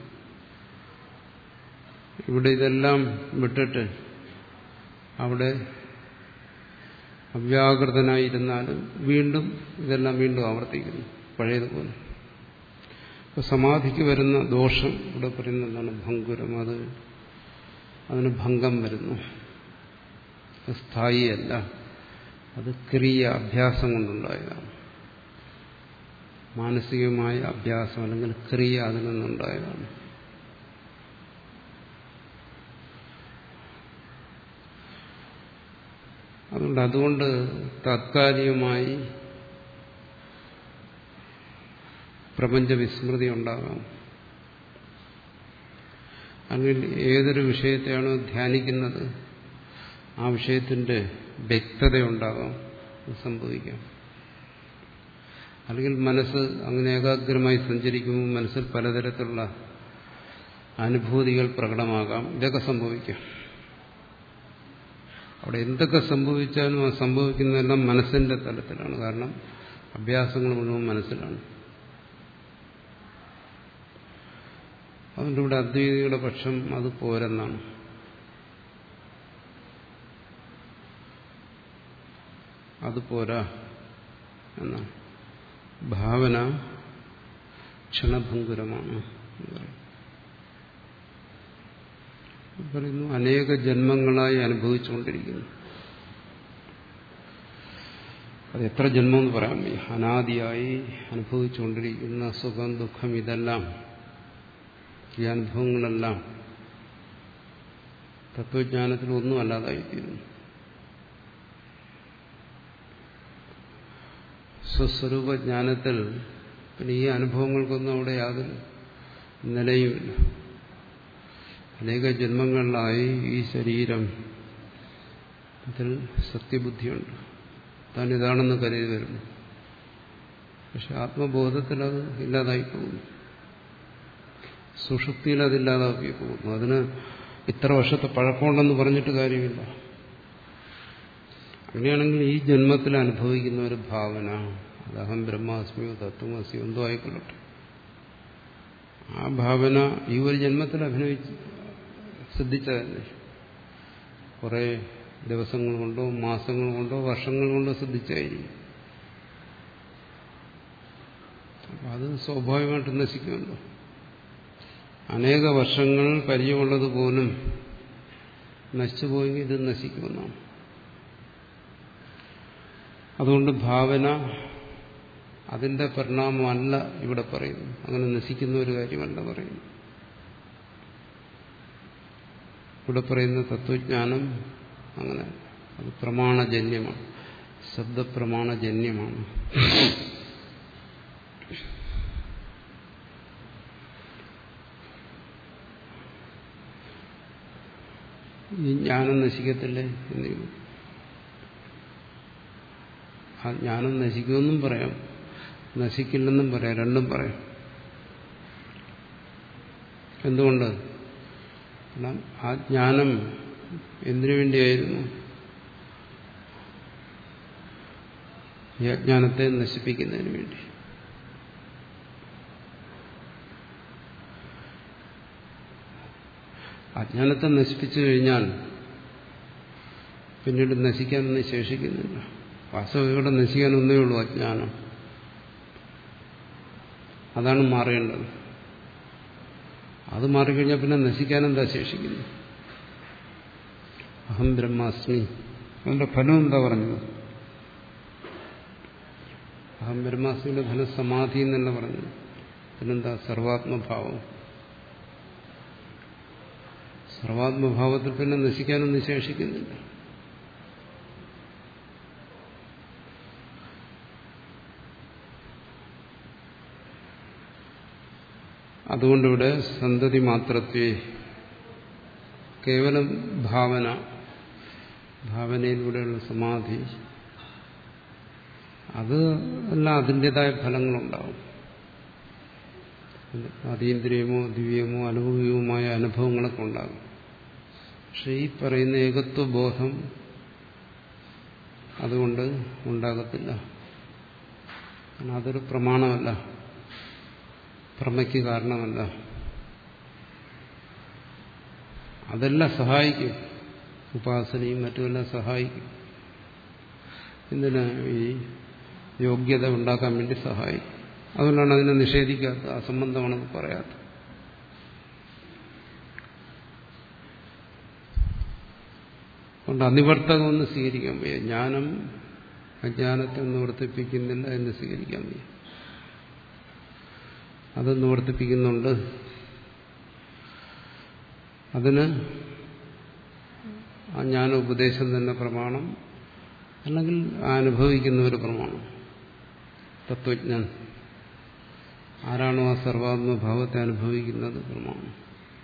ഇവിടെ ഇതെല്ലാം വിട്ടിട്ട് അവിടെ അവ്യാകൃതനായിരുന്നാലും വീണ്ടും ഇതെല്ലാം വീണ്ടും ആവർത്തിക്കുന്നു പഴയതുപോലെ. ഇപ്പൊ സമാധിക്ക് വരുന്ന ദോഷം ഇവിടെ പറയുന്ന എന്താണ്? ഭംഗുരം. അത് അതിന് ഭംഗം വരുന്നു, സ്ഥായിയല്ല. അത് ക്രിയ, അഭ്യാസം കൊണ്ടുണ്ടായതാണ്. മാനസികമായ അഭ്യാസം അല്ലെങ്കിൽ ക്രിയ അതിൽ നിന്നുണ്ടായതാണ്. അതുകൊണ്ട് അതുകൊണ്ട് താത്കാലികമായി പ്രപഞ്ചവിസ്മൃതി ഉണ്ടാകാം. അല്ലെങ്കിൽ ഏതൊരു വിഷയത്തെയാണോ ധ്യാനിക്കുന്നത് ആ വിഷയത്തിന്റെ വ്യക്തതയുണ്ടാകാം, അത് സംഭവിക്കാം. അല്ലെങ്കിൽ മനസ്സ് അങ്ങനെ ഏകാഗ്രമായി സഞ്ചരിക്കുമ്പോൾ മനസ്സിൽ പലതരത്തിലുള്ള അനുഭൂതികൾ പ്രകടമാകാം. ഇതൊക്കെ സംഭവിക്കാം. അവിടെ എന്തൊക്കെ സംഭവിച്ചാലും ആ സംഭവിക്കുന്നതെല്ലാം മനസ്സിന്റെ തലത്തിലാണ്. കാരണം അഭ്യാസങ്ങൾ മുഴുവൻ മനസ്സിലാണ്. അതുകൊണ്ട് ഇവിടെ അദ്വൈതികളുടെ പക്ഷം അത് പോരെന്നാണ്. അത് പോരാ എന്നാണ്. ഭാവന ക്ഷണഭംഗുരമാണ് പറയുന്നു. അനേക ജന്മങ്ങളായി അനുഭവിച്ചുകൊണ്ടിരിക്കുന്നു. അത് എത്ര ജന്മമെന്ന് പറയാൻ വയ്യ. അനാദിയായി അനുഭവിച്ചുകൊണ്ടിരിക്കുന്ന സുഖം, ദുഃഖം, ഇതെല്ലാം, ഈ അനുഭവങ്ങളെല്ലാം തത്വജ്ഞാനത്തിൽ ഒന്നും അല്ലാതായിത്തീരുന്നു. സ്വസ്വരൂപജ്ഞാനത്തിൽ പിന്നെ ഈ അനുഭവങ്ങൾക്കൊന്നും അവിടെ യാതൊരു നിലയുമില്ല. അനേക ജന്മങ്ങളിലായി ഈ ശരീരം അതിൽ സത്യബുദ്ധിയുണ്ട്, താൻ ഇതാണെന്ന് കരുതി വരുന്നു. പക്ഷെ ആത്മബോധത്തിൽ അത് ഇല്ലാതായി പോകുന്നു, സുഷുപ്തിയിൽ അതില്ലാതാക്കി പോകുന്നു. അതിന് ഇത്ര വർഷത്തെ പഴക്കമുണ്ടെന്ന് പറഞ്ഞിട്ട് കാര്യമില്ല. അങ്ങനെയാണെങ്കിൽ ഈ ജന്മത്തിൽ അനുഭവിക്കുന്ന ഒരു ഭാവന, അത് അഹം ബ്രഹ്മാസ്മിയോ തത്വമസിയോ എന്തോ ആയിക്കൊള്ളട്ടെ, ആ ഭാവന ഈ ഒരു ജന്മത്തിൽ അഭിനയിച്ച് സിദ്ധിച്ചതല്ലേ. കുറെ ദിവസങ്ങൾ കൊണ്ടോ മാസങ്ങൾ കൊണ്ടോ വർഷങ്ങൾ കൊണ്ടോ സിദ്ധിച്ചായിരിക്കും. അത് സ്വാഭാവികമായിട്ട് നശിക്കുമല്ലോ. അനേക വർഷങ്ങൾ പരിചയമുള്ളത് പോലും നശിച്ചുപോയെങ്കിൽ ഇത് നശിക്കുമെന്നാണ്. അതുകൊണ്ട് ഭാവന അതിന്റെ പരിണാമമല്ല ഇവിടെ പറയുന്നു. അങ്ങനെ നശിക്കുന്ന ഒരു കാര്യമല്ല പറയുന്നു. ഇവിടെ പറയുന്ന തത്വജ്ഞാനം അങ്ങനെ അത് പ്രമാണജന്യമാണ്, ശബ്ദപ്രമാണജന്യമാണ്. ഈ ജ്ഞാനം നശിക്കത്തില്ലേ എന്ന്, ആ ജ്ഞാനം നശിക്കുമെന്നും പറയാം, നശിക്കില്ലെന്നും പറയാം, രണ്ടും പറയാം. എന്തുകൊണ്ട്? കാരണം ആ ജ്ഞാനം എന്തിനു വേണ്ടിയായിരുന്നു? ഈ അജ്ഞാനത്തെ നശിപ്പിക്കുന്നതിന് വേണ്ടി. അജ്ഞാനത്തെ നശിപ്പിച്ചു കഴിഞ്ഞാൽ പിന്നീട് നശിക്കാനൊന്നും ശേഷിക്കുന്നില്ല. വാസ്തവികയുടെ നശിക്കാൻ ഒന്നേ ഉള്ളൂ, അജ്ഞാനം. അതാണ് മാറേണ്ടത്. അത് മാറിക്കഴിഞ്ഞാൽ പിന്നെ നശിക്കാനെന്താ ശേഷിക്കുന്നു? അഹം ബ്രഹ്മാസ്മി, അതിന്റെ ഫലം എന്താ പറഞ്ഞത്? അഹം ബ്രഹ്മാസ്മിയുടെ ഫലം സമാധി എന്നല്ല പറഞ്ഞത്. പിന്നെന്താ? സർവാത്മഭാവം. സർവാത്മഭാവത്തിൽ പിന്നെ നശിക്കാനൊന്നും ശേഷിക്കുന്നില്ല. അതുകൊണ്ടിവിടെ സന്തതി മാത്രത്വേ കേവലം ഭാവന, ഭാവനയിലൂടെയുള്ള സമാധി, അത് എല്ലാം അതിൻ്റെതായ ഫലങ്ങളുണ്ടാവും. അതീന്ദ്രിയമോ ദിവ്യമോ അനുഭവീയവുമായ അനുഭവങ്ങളൊക്കെ ഉണ്ടാകും. പക്ഷെ ഈ പറയുന്ന ഏകത്വബോധം അതുകൊണ്ട് ഉണ്ടാകത്തില്ല. കാരണം അതൊരു പ്രമാണമല്ല, പ്രമയ്ക്ക് കാരണമല്ല. അതെല്ലാം സഹായിക്കും, ഉപാസനയും മറ്റുമെല്ലാം സഹായിക്കും. എന്തിനാ? ഈ യോഗ്യത ഉണ്ടാക്കാൻ വേണ്ടി സഹായിക്കും. അതുകൊണ്ടാണ് അതിനെ നിഷേധിക്കാത്തത്, അസംബന്ധമാണെന്ന് പറയാത്തത്. അതുകൊണ്ട് അനിവർത്തകമൊന്നും സ്വീകരിക്കാൻ വയ്യ. ജ്ഞാനം അജ്ഞാനത്തെ നിവർത്തിപ്പിക്കുന്നില്ല എന്ന് സ്വീകരിക്കാൻ വയ്യ. അത് നിവർത്തിപ്പിക്കുന്നുണ്ട്. അതിന് ആ ജ്ഞാനോപദേശം തന്നെ പ്രമാണം, അല്ലെങ്കിൽ ആ അനുഭവിക്കുന്ന ഒരു പ്രമാണം. തത്വജ്ഞൻ ആരാണോ ആ സർവാത്മഭാവത്തെ അനുഭവിക്കുന്നത് പ്രമാണം.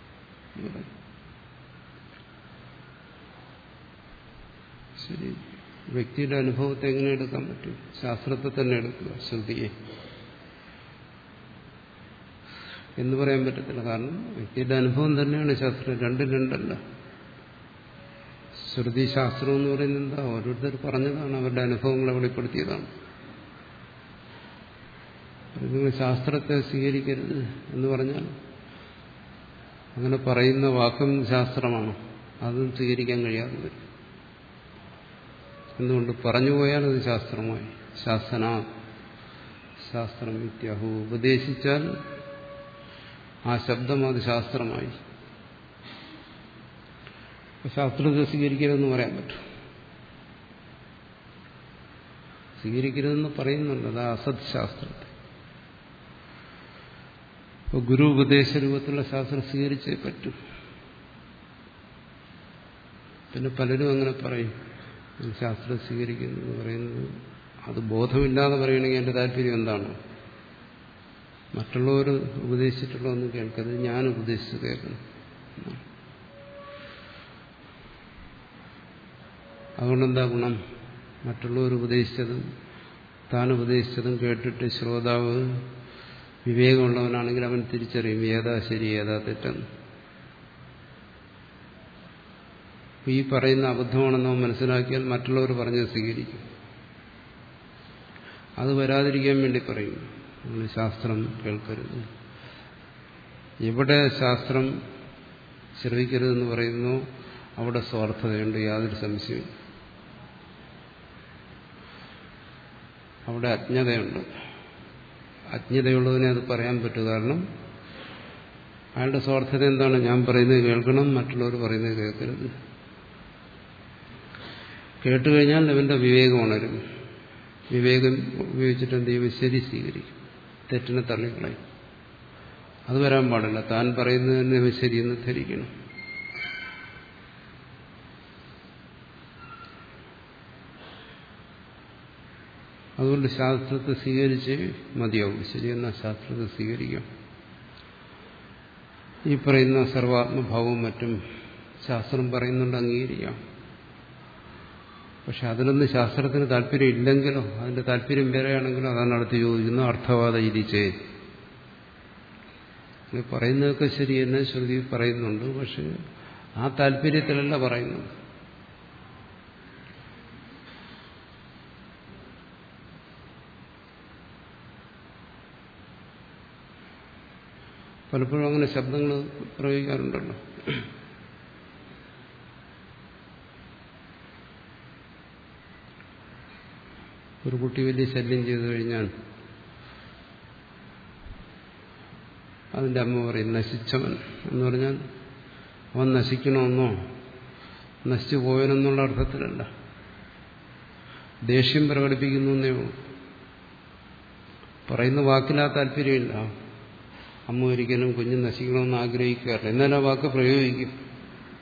ശരി, വ്യക്തിയുടെ അനുഭവത്തെ എങ്ങനെ എടുക്കാൻ പറ്റും? ശാസ്ത്രത്തെ തന്നെ എടുക്കുക, ശ്രുതിയെ എന്ന് പറയാൻ പറ്റത്തില്ല. കാരണം വ്യക്തിയുടെ അനുഭവം തന്നെയാണ് ശാസ്ത്രം, രണ്ടും രണ്ടല്ല. ശ്രുതി ശാസ്ത്രം എന്ന് പറയുന്നത് എന്താ? ഓരോരുത്തർ പറഞ്ഞതാണ്, അവരുടെ അനുഭവങ്ങളെ വെളിപ്പെടുത്തിയതാണ്. നിങ്ങൾ ശാസ്ത്രത്തെ സ്വീകരിക്കരുത് എന്ന് പറഞ്ഞാൽ അങ്ങനെ പറയുന്ന വാക്കും ശാസ്ത്രമാണ്, അതും സ്വീകരിക്കാൻ കഴിയാതെ വരും. എന്തുകൊണ്ട്? പറഞ്ഞു പോയാൽ അത് ശാസ്ത്രമായി. ശാസന ശാസ്ത്രം വിദ്യാഹു, ഉപദേശിച്ചാൽ ആ ശബ്ദം അത് ശാസ്ത്രമായി. ശാസ്ത്രത്തെ സ്വീകരിക്കരുതെന്ന് പറയാൻ പറ്റും. സ്വീകരിക്കരുതെന്ന് പറയുന്നുണ്ട്, അത് അസത് ശാസ്ത്രത്തെ. ഇപ്പോൾ ഗുരു ഉപദേശ രൂപത്തിലുള്ള ശാസ്ത്രം സ്വീകരിച്ചേ പറ്റും. പിന്നെ പലരും അങ്ങനെ പറയും, ശാസ്ത്രം സ്വീകരിക്കുന്നു എന്ന് പറയുന്നത് അത് ബോധമില്ലാതെ പറയണമെങ്കിൽ എൻ്റെ താല്പര്യം എന്താണ്? മറ്റുള്ളവർ ഉപദേശിച്ചിട്ടുള്ളതൊന്നും കേൾക്കരുത്, ഞാൻ ഉപദേശിച്ച് കേൾക്കണം. അതുകൊണ്ടെന്താ ഗുണം? മറ്റുള്ളവർ ഉപദേശിച്ചതും താൻ ഉപദേശിച്ചതും കേട്ടിട്ട് ശ്രോതാവ് വിവേകമുള്ളവനാണെങ്കിൽ അവൻ തിരിച്ചറിയും ഏതാ ശരി ഏതാ തെറ്റെന്ന്. ഈ പറയുന്ന അബദ്ധമാണെന്നോ മനസ്സിലാക്കിയാൽ മറ്റുള്ളവർ പറഞ്ഞത് സ്വീകരിക്കും. അത് വരാതിരിക്കാൻ വേണ്ടി പറയും, നിങ്ങൾ ശാസ്ത്രം കേൾക്കരുത്. എവിടെ ശാസ്ത്രം ശ്രവിക്കരുതെന്ന് പറയുന്നു അവിടെ സ്വാർത്ഥതയുണ്ട്, യാതൊരു സംശയവും. അവിടെ അജ്ഞതയുണ്ട്. അജ്ഞതയുള്ളതിനെ അത് പറയാൻ പറ്റും. കാരണം അയാളുടെ സ്വാർത്ഥത എന്താണ്? ഞാൻ പറയുന്നത് കേൾക്കണം, മറ്റുള്ളവർ പറയുന്നത് കേൾക്കരുത്. കേട്ടുകഴിഞ്ഞാൽ അവന്റെ വിവേകം ഉണരും. വിവേകം ഉപയോഗിച്ചിട്ട് എന്ത് ചെയ്യും? ശരി സ്വീകരിക്കും, തെറ്റിനെ തള്ളിക്കളയും. അത് വരാൻ പാടില്ല. താൻ പറയുന്നതിന് ശരിയെന്ന് ധരിക്കണം. അതുകൊണ്ട് ശാസ്ത്രത്തെ സ്വീകരിച്ച് മതിയാവും. ശരിയെന്നാൽ ശാസ്ത്രത്തെ സ്വീകരിക്കാം. ഈ പറയുന്ന സർവാത്മഭാവവും മറ്റും ശാസ്ത്രം പറയുന്നുണ്ട്, അംഗീകരിക്കാം. പക്ഷെ അതിലൊന്നും ശാസ്ത്രത്തിന് താല്പര്യം ഇല്ലെങ്കിലോ, അതിന്റെ താല്പര്യം വേറെയാണെങ്കിലോ, അതാണ് അടുത്ത് ചോദിക്കുന്നത്. അർത്ഥവാദ ഇരിച്ചേ പറയുന്നതൊക്കെ ശരി തന്നെ ശ്രുതി പറയുന്നുണ്ട്, പക്ഷെ ആ താല്പര്യത്തിലല്ല പറയുന്നത്. പലപ്പോഴും അങ്ങനെ ശബ്ദങ്ങൾ പ്രയോഗിക്കാറുണ്ടല്ലോ. ഒരു കുട്ടി വലിയ ശല്യം ചെയ്തു കഴിഞ്ഞാൽ അതിൻ്റെ അമ്മ പറയും നശിച്ചവൻ എന്ന് പറഞ്ഞാൽ അവൻ നശിക്കണമെന്നോ നശിച്ചു പോയനെന്നുള്ള അർത്ഥത്തിലല്ല, ദേഷ്യം പ്രകടിപ്പിക്കുന്നു എന്നേ ഉള്ളൂ. പറയുന്ന വാക്കിലാ താല്പര്യമില്ല. അമ്മ ഒരിക്കലും കുഞ്ഞ് നശിക്കണമെന്ന് ആഗ്രഹിക്കാറില്ല, എന്നാൽ ആ വാക്ക് പ്രയോഗിക്കും.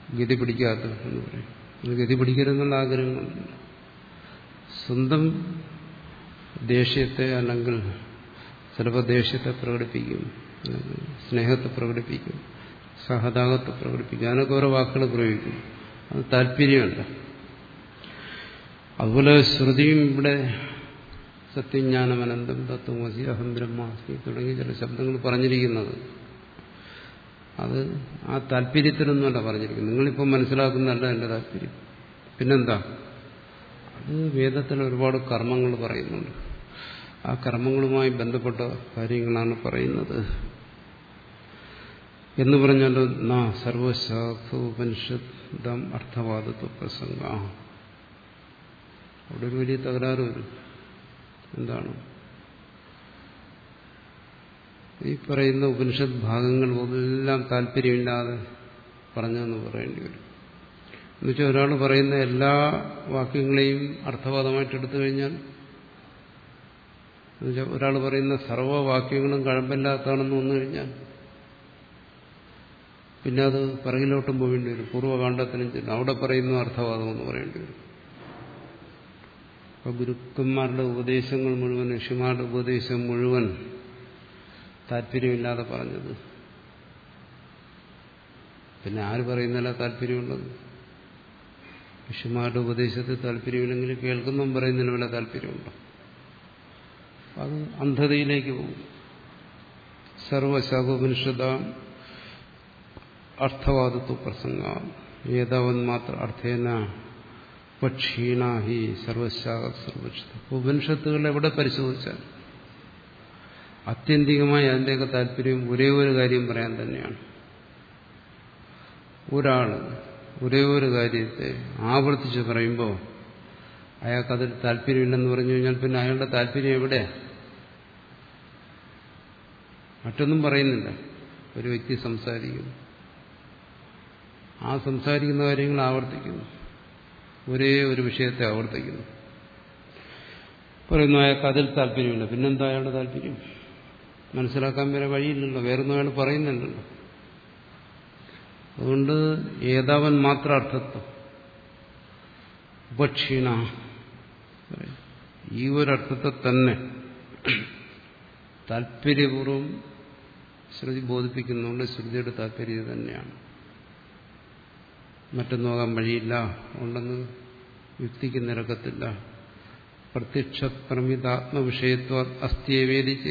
ഗതി പിടിക്കാത്ത എന്ന് പറയും. ഗതി പിടിക്കരുതെന്നുള്ള ആഗ്രഹങ്ങളുണ്ട്. സ്വന്തം ദേഷ്യത്തെ അല്ലെങ്കിൽ ചിലപ്പോൾ ദേഷ്യത്തെ പ്രകടിപ്പിക്കും, സ്നേഹത്തെ പ്രകടിപ്പിക്കും, സഹതാപത്തെ പ്രകടിപ്പിക്കും, അതിനൊക്കെ ഓരോ വാക്കുകൾ പ്രയോഗിക്കും. അത് താല്പര്യമല്ല. അതുപോലെ ശ്രുതിയും ഇവിടെ സത്യജ്ഞാനമനന്തം തത്വമസി അഹം ബ്രഹ്മാസ്മി തുടങ്ങിയ ചില ശബ്ദങ്ങൾ പറഞ്ഞിരിക്കുന്നത് അത് ആ താല്പര്യത്തിനൊന്നുമല്ല പറഞ്ഞിരിക്കുന്നത്. നിങ്ങളിപ്പോൾ മനസ്സിലാക്കുന്നതല്ല എൻ്റെ താല്പര്യം. പിന്നെന്താ? അത് വേദത്തിൽ ഒരുപാട് കർമ്മങ്ങൾ പറയുന്നുണ്ട്. ആ കർമ്മങ്ങളുമായി ബന്ധപ്പെട്ട കാര്യങ്ങളാണ് പറയുന്നത് എന്ന് പറഞ്ഞാലോ നാ സർവശാസ്ത്രോപനിഷദം അർത്ഥവാദത്വ പ്രസംഗ. അവിടെ ഒരു വലിയ തകരാറ് വരും. എന്താണ്? ഈ പറയുന്ന ഉപനിഷത്ത് ഭാഗങ്ങൾ എല്ലാം താല്പര്യമില്ലാതെ പറഞ്ഞെന്ന് പറയേണ്ടി വരും. എന്നുവെച്ചാൽ ഒരാൾ പറയുന്ന എല്ലാ വാക്യങ്ങളെയും അർത്ഥവാദമായിട്ട് എടുത്തു കഴിഞ്ഞാൽ, എന്നുവെച്ചാൽ ഒരാൾ പറയുന്ന സർവ്വവാക്യങ്ങളും കഴമ്പില്ലാത്തതാണെന്ന് വന്നു കഴിഞ്ഞാൽ പിന്നെ അത് പിറകിലോട്ടും പോകേണ്ടി വരും. പൂർവ്വകാണ്ഡത്തിനും ചെല്ലും. അവിടെ പറയുന്ന അർത്ഥവാദമെന്ന് പറയേണ്ടി വരും. അപ്പൊ ഗുരുക്കന്മാരുടെ ഉപദേശങ്ങൾ മുഴുവൻ, ഋഷിമാരുടെ ഉപദേശം മുഴുവൻ താല്പര്യമില്ലാതെ പറഞ്ഞത്. പിന്നെ ആര് പറയുന്നല്ല താല്പര്യമുള്ളത്? ഋഷിമാരുടെ ഉപദേശത്തിൽ താല്പര്യമില്ലെങ്കിൽ കേൾക്കുന്നവൻ പറയുന്നതിന് വല്ല താല്പര്യമുണ്ടോ? അത് അന്ധതയിലേക്ക് പോകും. സർവശാഖോപനിഷദാം അർത്ഥവാദത്വ പ്രസംഗ ഏതാവൻ മാത്ര അർത്ഥേന പക്ഷീണ ഹി സർവശാഖ സർവശ. ഉപനിഷത്തുകൾ എവിടെ പരിശോധിച്ചാൽ ആത്യന്തികമായി അതിൻ്റെയൊക്കെ താല്പര്യം ഒരേ ഒരു കാര്യം പറയാൻ തന്നെയാണ്. ഒരാൾ ഒരേ ഒരു കാര്യത്തെ ആവർത്തിച്ച് പറയുമ്പോൾ അയാൾക്കതിൽ താല്പര്യമില്ലെന്ന് പറഞ്ഞു കഴിഞ്ഞാൽ പിന്നെ അയാളുടെ താല്പര്യം എവിടെയാണ്? മറ്റൊന്നും പറയുന്നില്ല. ഒരു വ്യക്തി സംസാരിക്കുന്നു, ആ സംസാരിക്കുന്ന കാര്യങ്ങൾ ആവർത്തിക്കുന്നു, ഒരേ ഒരു വിഷയത്തെ ആവർത്തിക്കുന്നു, പറയുന്നു അയാൾക്ക് അതിൽ താല്പര്യമില്ല. പിന്നെന്താ അയാളുടെ താല്പര്യം? മനസ്സിലാക്കാൻ വേറെ വഴിയില്ലല്ലോ, വേറൊന്നും അയാൾ പറയുന്നുണ്ടല്ലോ. അതുകൊണ്ട് ഏതാവൻ മാത്ര അർത്ഥത്വം ഉപക്ഷീണ, ഈ ഒരർത്ഥത്തെ തന്നെ താല്പര്യപൂർവ്വം ശ്രുതി ബോധിപ്പിക്കുന്നുണ്ട്. ശ്രുതിയുടെ താല്പര്യം തന്നെയാണ്, മറ്റൊന്നും നോക്കാൻ വഴിയില്ല, ഉണ്ടെന്ന് യുക്തിക്ക് നിരക്കത്തില്ല. പ്രത്യക്ഷ പ്രമിതാത്മവിഷയത്വ അസ്ഥ്യേവേദിച്ച്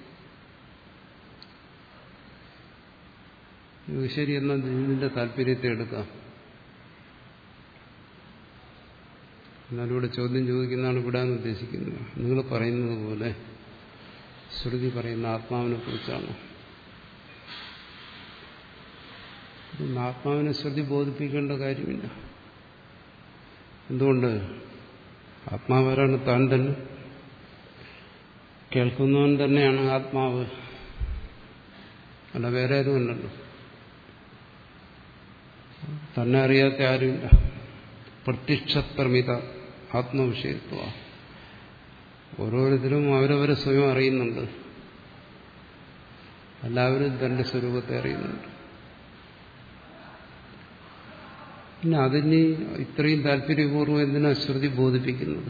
ശരി എന്നാൽ ഇതിന്റെ താല്പര്യത്തെ എടുക്കാം. എന്നാലും ഇവിടെ ചോദ്യം ചോദിക്കുന്നതാണ് വിടാൻ ഉദ്ദേശിക്കുന്നത്. നിങ്ങൾ പറയുന്നത് പോലെ ശ്രുതി പറയുന്ന ആത്മാവിനെ കുറിച്ചാണ്. ആത്മാവിനെ ശ്രുതി ബോധിപ്പിക്കേണ്ട കാര്യമില്ല. എന്തുകൊണ്ട്? ആത്മാവാരാണ്? താൻ തന്നെ. കേൾക്കുന്നവൻ തന്നെയാണ് ആത്മാവ്, അല്ല വേറെ ആരുമല്ലല്ലോ. തന്നെ അറിയാത്ത ആരുമില്ല. പ്രത്യക്ഷപ്രമിത ആത്മവിഷയത്വ. ഓരോരുത്തരും അവരവരെ സ്വയം അറിയുന്നുണ്ട്. എല്ലാവരും തന്റെ സ്വരൂപത്തെ അറിയുന്നുണ്ട്. പിന്നെ അതിന് ഇത്രയും താല്പര്യപൂർവ്വം എന്തിനാ ശ്രുതി ബോധിപ്പിക്കുന്നത്?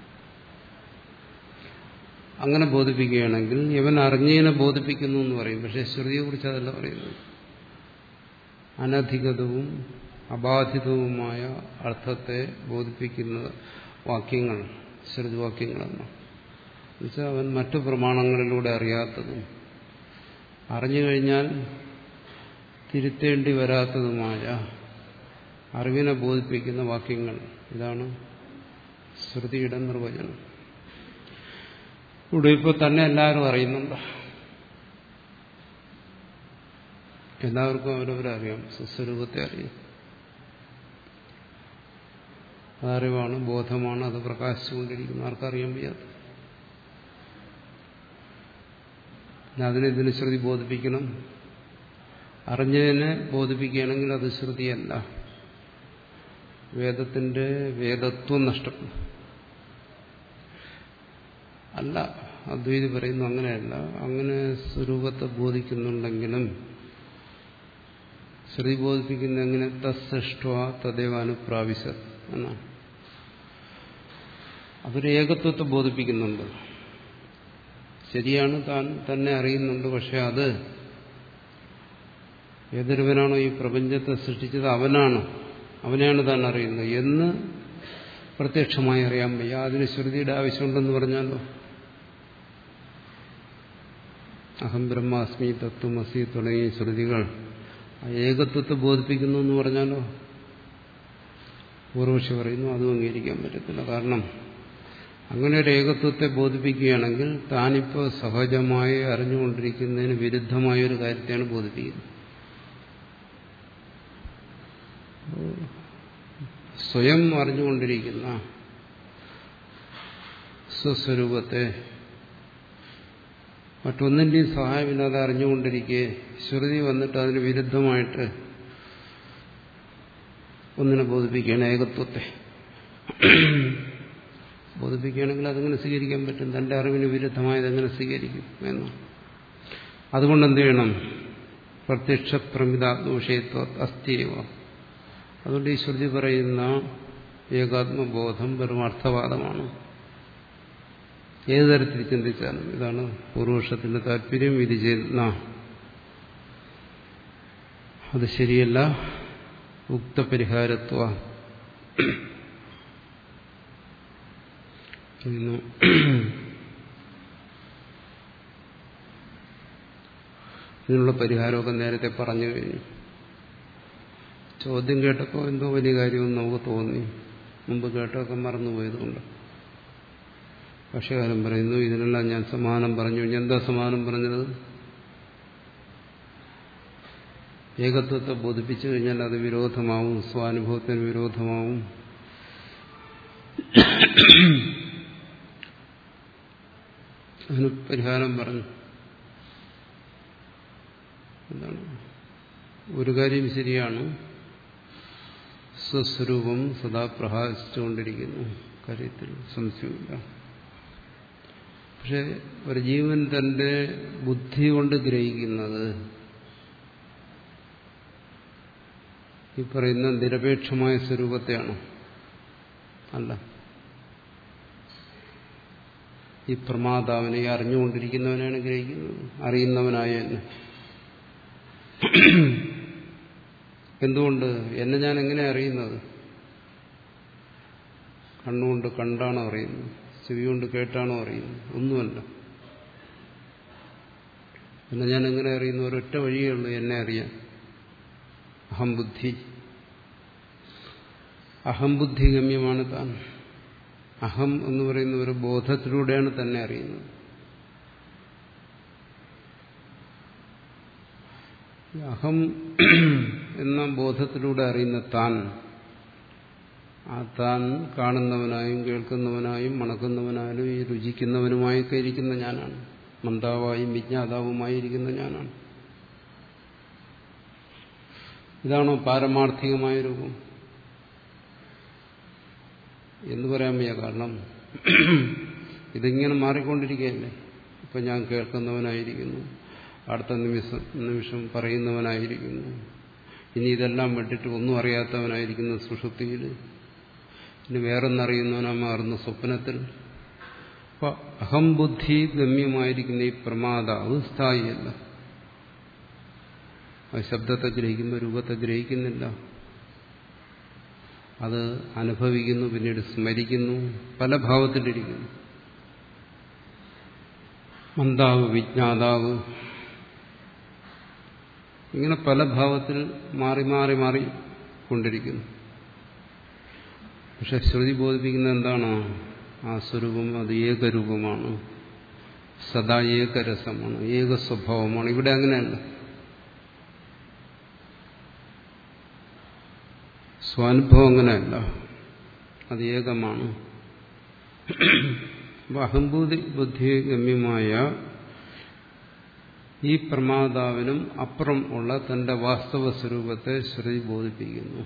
അങ്ങനെ ബോധിപ്പിക്കുകയാണെങ്കിൽ ഇവൻ അറിഞ്ഞതിനെ ബോധിപ്പിക്കുന്നു എന്ന് പറയും. പക്ഷെ ശ്രുതിയെ കുറിച്ച് അതല്ല പറയുന്നത്. അനധികതവും അബാധിതവുമായ അർത്ഥത്തെ ബോധിപ്പിക്കുന്ന വാക്യങ്ങൾ ശ്രുതിവാക്യങ്ങളെന്ന് എന്നുവെച്ചാൽ അവൻ മറ്റു പ്രമാണങ്ങളിലൂടെ അറിയാത്തതും അറിഞ്ഞു കഴിഞ്ഞാൽ തിരുത്തേണ്ടി വരാത്തതുമായ അറിവിനെ ബോധിപ്പിക്കുന്ന വാക്യങ്ങൾ. ഇതാണ് ശ്രുതിയുടെ നിർവചനം. ഇവിടെ ഇപ്പോൾ തന്നെ എല്ലാവരും അറിയുന്നുണ്ട്. എല്ലാവർക്കും അവരവരെ അറിയാം, സ്വസ്വരൂപത്തെ അറിയാം. അതറിവാണ്, ബോധമാണ്, അത് പ്രകാശിച്ചുകൊണ്ടിരിക്കുന്ന. ആർക്കറിയാൻ വയ്യാത്ത. പിന്നെ അതിനെ ഇതിന് ശ്രുതി ബോധിപ്പിക്കണം. അറിഞ്ഞതിനെ ബോധിപ്പിക്കുകയാണെങ്കിൽ അത് ശ്രുതിയല്ല, വേദത്തിന്റെ വേദത്വം നഷ്ടപ്പെടും. അല്ല, അദ്വൈതി പറയുന്നു അങ്ങനെയല്ല. അങ്ങനെ സ്വരൂപത്തെ ബോധിക്കുന്നുണ്ടെങ്കിലും ശ്രുതി ബോധിപ്പിക്കുന്ന എങ്ങനെ തസ്സൃഷ്ട തദേവ അനുപ്രാവിശത് എന്നാണ്. അതൊരു ഏകത്വത്തെ ബോധിപ്പിക്കുന്നുണ്ട്. ശരിയാണ്, താൻ തന്നെ അറിയുന്നുണ്ട്. പക്ഷെ അത് ഏതൊരുവനാണോ ഈ പ്രപഞ്ചത്തെ സൃഷ്ടിച്ചത് അവനാണ്, അവനെയാണ് താൻ അറിയുന്നത് എന്ന് പ്രത്യക്ഷമായി അറിയാൻ വയ്യ. അതിന് ശ്രുതിയുടെ ആവശ്യമുണ്ടെന്ന് പറഞ്ഞാലോ, അഹം ബ്രഹ്മാസ്മി തത്വമസി തുടങ്ങിയ ശ്രുതികൾ ആ ഏകത്വത്തെ ബോധിപ്പിക്കുന്നു എന്ന് പറഞ്ഞാലോ, പൂർവക്ഷി പറയുന്നു അതും അംഗീകരിക്കാൻ പറ്റത്തില്ല. കാരണം അങ്ങനെ ഒരു ഏകത്വത്തെ ബോധിപ്പിക്കുകയാണെങ്കിൽ താനിപ്പോൾ സഹജമായി അറിഞ്ഞുകൊണ്ടിരിക്കുന്നതിന് വിരുദ്ധമായ ഒരു കാര്യത്തെയാണ് ബോധിപ്പിക്കുന്നത്. സ്വയം അറിഞ്ഞുകൊണ്ടിരിക്കുന്ന സ്വസ്വരൂപത്തെ മറ്റൊന്നിന്റെയും സഹായമില്ലാതെ അറിഞ്ഞുകൊണ്ടിരിക്കെ ശ്രുതി വന്നിട്ട് അതിന് വിരുദ്ധമായിട്ട് ഒന്നിനെ ബോധിപ്പിക്കുകയാണ്, ഏകത്വത്തെ ബോധിപ്പിക്കുകയാണെങ്കിൽ അതെങ്ങനെ സ്വീകരിക്കാൻ പറ്റും? തന്റെ അറിവിന് വിരുദ്ധമായത് എങ്ങനെ സ്വീകരിക്കും എന്ന്. അതുകൊണ്ട് എന്ത് ചെയ്യണം? പ്രത്യക്ഷ പ്രമിതാത്മവിഷയത്വ അസ്ഥിയവ. അതുകൊണ്ട് ഈ ശ്രുതി പറയുന്ന ഏകാത്മബോധം വെറും അർത്ഥവാദമാണ്. ഏതു തരത്തിൽ ചിന്തിച്ചാലും ഇതാണ് പൂർവപക്ഷത്തിന്റെ താല്പര്യം. വിധി ചെയ്യുന്ന അത് ശരിയല്ല. ഉക്തപരിഹാരത്വ ഇതിനുള്ള പരിഹാരമൊക്കെ നേരത്തെ പറഞ്ഞു കഴിഞ്ഞു. ചോദ്യം കേട്ടപ്പോൾ എന്തോ വലിയ കാര്യമെന്ന് നമുക്ക് തോന്നി. മുമ്പ് കേട്ടൊക്കെ മറന്നുപോയതുകൊണ്ട് ഭാഷ്യകാരൻ പറയുന്നു ഇതിനെല്ലാം ഞാൻ സമാനം പറഞ്ഞു. എന്താ സമാനം പറഞ്ഞത്? ഏകത്വത്തെ ബോധിപ്പിച്ചു കഴിഞ്ഞാൽ അത് വിരോധമാവും, സ്വാനുഭവത്തിന് വിരോധമാവും. അതിന് പരിഹാരം പറഞ്ഞു. എന്താണ്? ഒരു കാര്യം ശരിയാണ്, സ്വസ്വരൂപം സദാ പ്രകാശിച്ചുകൊണ്ടിരിക്കുന്നു, കാര്യത്തിൽ സംശയമില്ല. പക്ഷെ ഒരു ജീവൻ തന്റെ ബുദ്ധി കൊണ്ട് ഗ്രഹിക്കുന്നത് ഈ പറയുന്ന നിരപേക്ഷമായ സ്വരൂപത്തെയാണ്. അല്ല, ഈ പ്രമാതാവിനെ അറിഞ്ഞുകൊണ്ടിരിക്കുന്നവനാണ് ഗ്രഹിക്കുന്നത്, അറിയുന്നവനായ എന്നെ. എന്തുകൊണ്ട്? എന്നെ ഞാൻ എങ്ങനെ അറിയുന്നത്? കണ്ണുകൊണ്ട് കണ്ടാണോ അറിയുന്നത്? ചെവി കൊണ്ട് കേട്ടാണോ അറിയുന്നത്? ഒന്നുമല്ല. എന്നെ ഞാൻ എങ്ങനെ അറിയുന്നു? ഒരൊറ്റ വഴിയേ ഉള്ളൂ എന്നെ അറിയാൻ, അഹംബുദ്ധി. അഹംബുദ്ധി ഗമ്യമാണ് താൻ. അഹം എന്ന് പറയുന്ന ഒരു ബോധത്തിലൂടെയാണ് തന്നെ അറിയുന്നത്. അഹം എന്ന ബോധത്തിലൂടെ അറിയുന്ന താൻ, ആ താൻ കാണുന്നവനായും കേൾക്കുന്നവനായും മണക്കുന്നവനായും ഈ രുചിക്കുന്നവനുമായൊക്കെ ഇരിക്കുന്ന ഞാനാണ്. മന്ദാവായും വിജ്ഞാതാവുമായിരിക്കുന്ന ഞാനാണ്. ഇതാണോ പാരമാർത്ഥികമായ രൂപം എന്ന് പറയാൻ വയ്യ. കാരണം ഇതിങ്ങനെ മാറിക്കൊണ്ടിരിക്കുകയല്ലേ. ഇപ്പം ഞാൻ കേൾക്കുന്നവനായിരിക്കുന്നു, അടുത്ത നിമിഷം നിമിഷം പറയുന്നവനായിരിക്കുന്നു, ഇനി ഇതെല്ലാം വിട്ടിട്ട് ഒന്നും അറിയാത്തവനായിരിക്കുന്ന സുഷുപ്തിയിൽ, ഇനി വേറൊന്നറിയുന്നവനാ മാറുന്ന സ്വപ്നത്തിൽ. അപ്പൊ അഹംബുദ്ധി ഗമ്യമായിരിക്കുന്ന ഈ പ്രമാതാവ് സ്ഥായിയല്ല. അത് ശബ്ദത്തെ ഗ്രഹിക്കുന്ന രൂപത്തെ ഗ്രഹിക്കുന്നില്ല. അത് അനുഭവിക്കുന്നു, പിന്നീട് സ്മരിക്കുന്നു, പല ഭാവത്തിലിരിക്കുന്നു. മന്ദാവ്, വിജ്ഞാതാവ്, ഇങ്ങനെ പല ഭാവത്തിൽ മാറി മാറി മാറി കൊണ്ടിരിക്കുന്നു. പക്ഷെ ശ്രുതി ബോധിപ്പിക്കുന്നത് എന്താണ്? ആ സ്വരൂപം അത് ഏകരൂപമാണ്, സദാ ഏകരസമാണ്, ഏക സ്വഭാവമാണ്. ഇവിടെ അങ്ങനെയല്ല. സ്വാനുഭവം അങ്ങനെയല്ല, അത് ഏകമാണ്. അപ്പൊ അഹംബുദ്ധി ബുദ്ധി ഗമ്യമായ ഈ പ്രമാതാവിനും അപ്പുറം ഉള്ള തന്റെ വാസ്തവ സ്വരൂപത്തെ ശ്രുതി ബോധിപ്പിക്കുന്നു.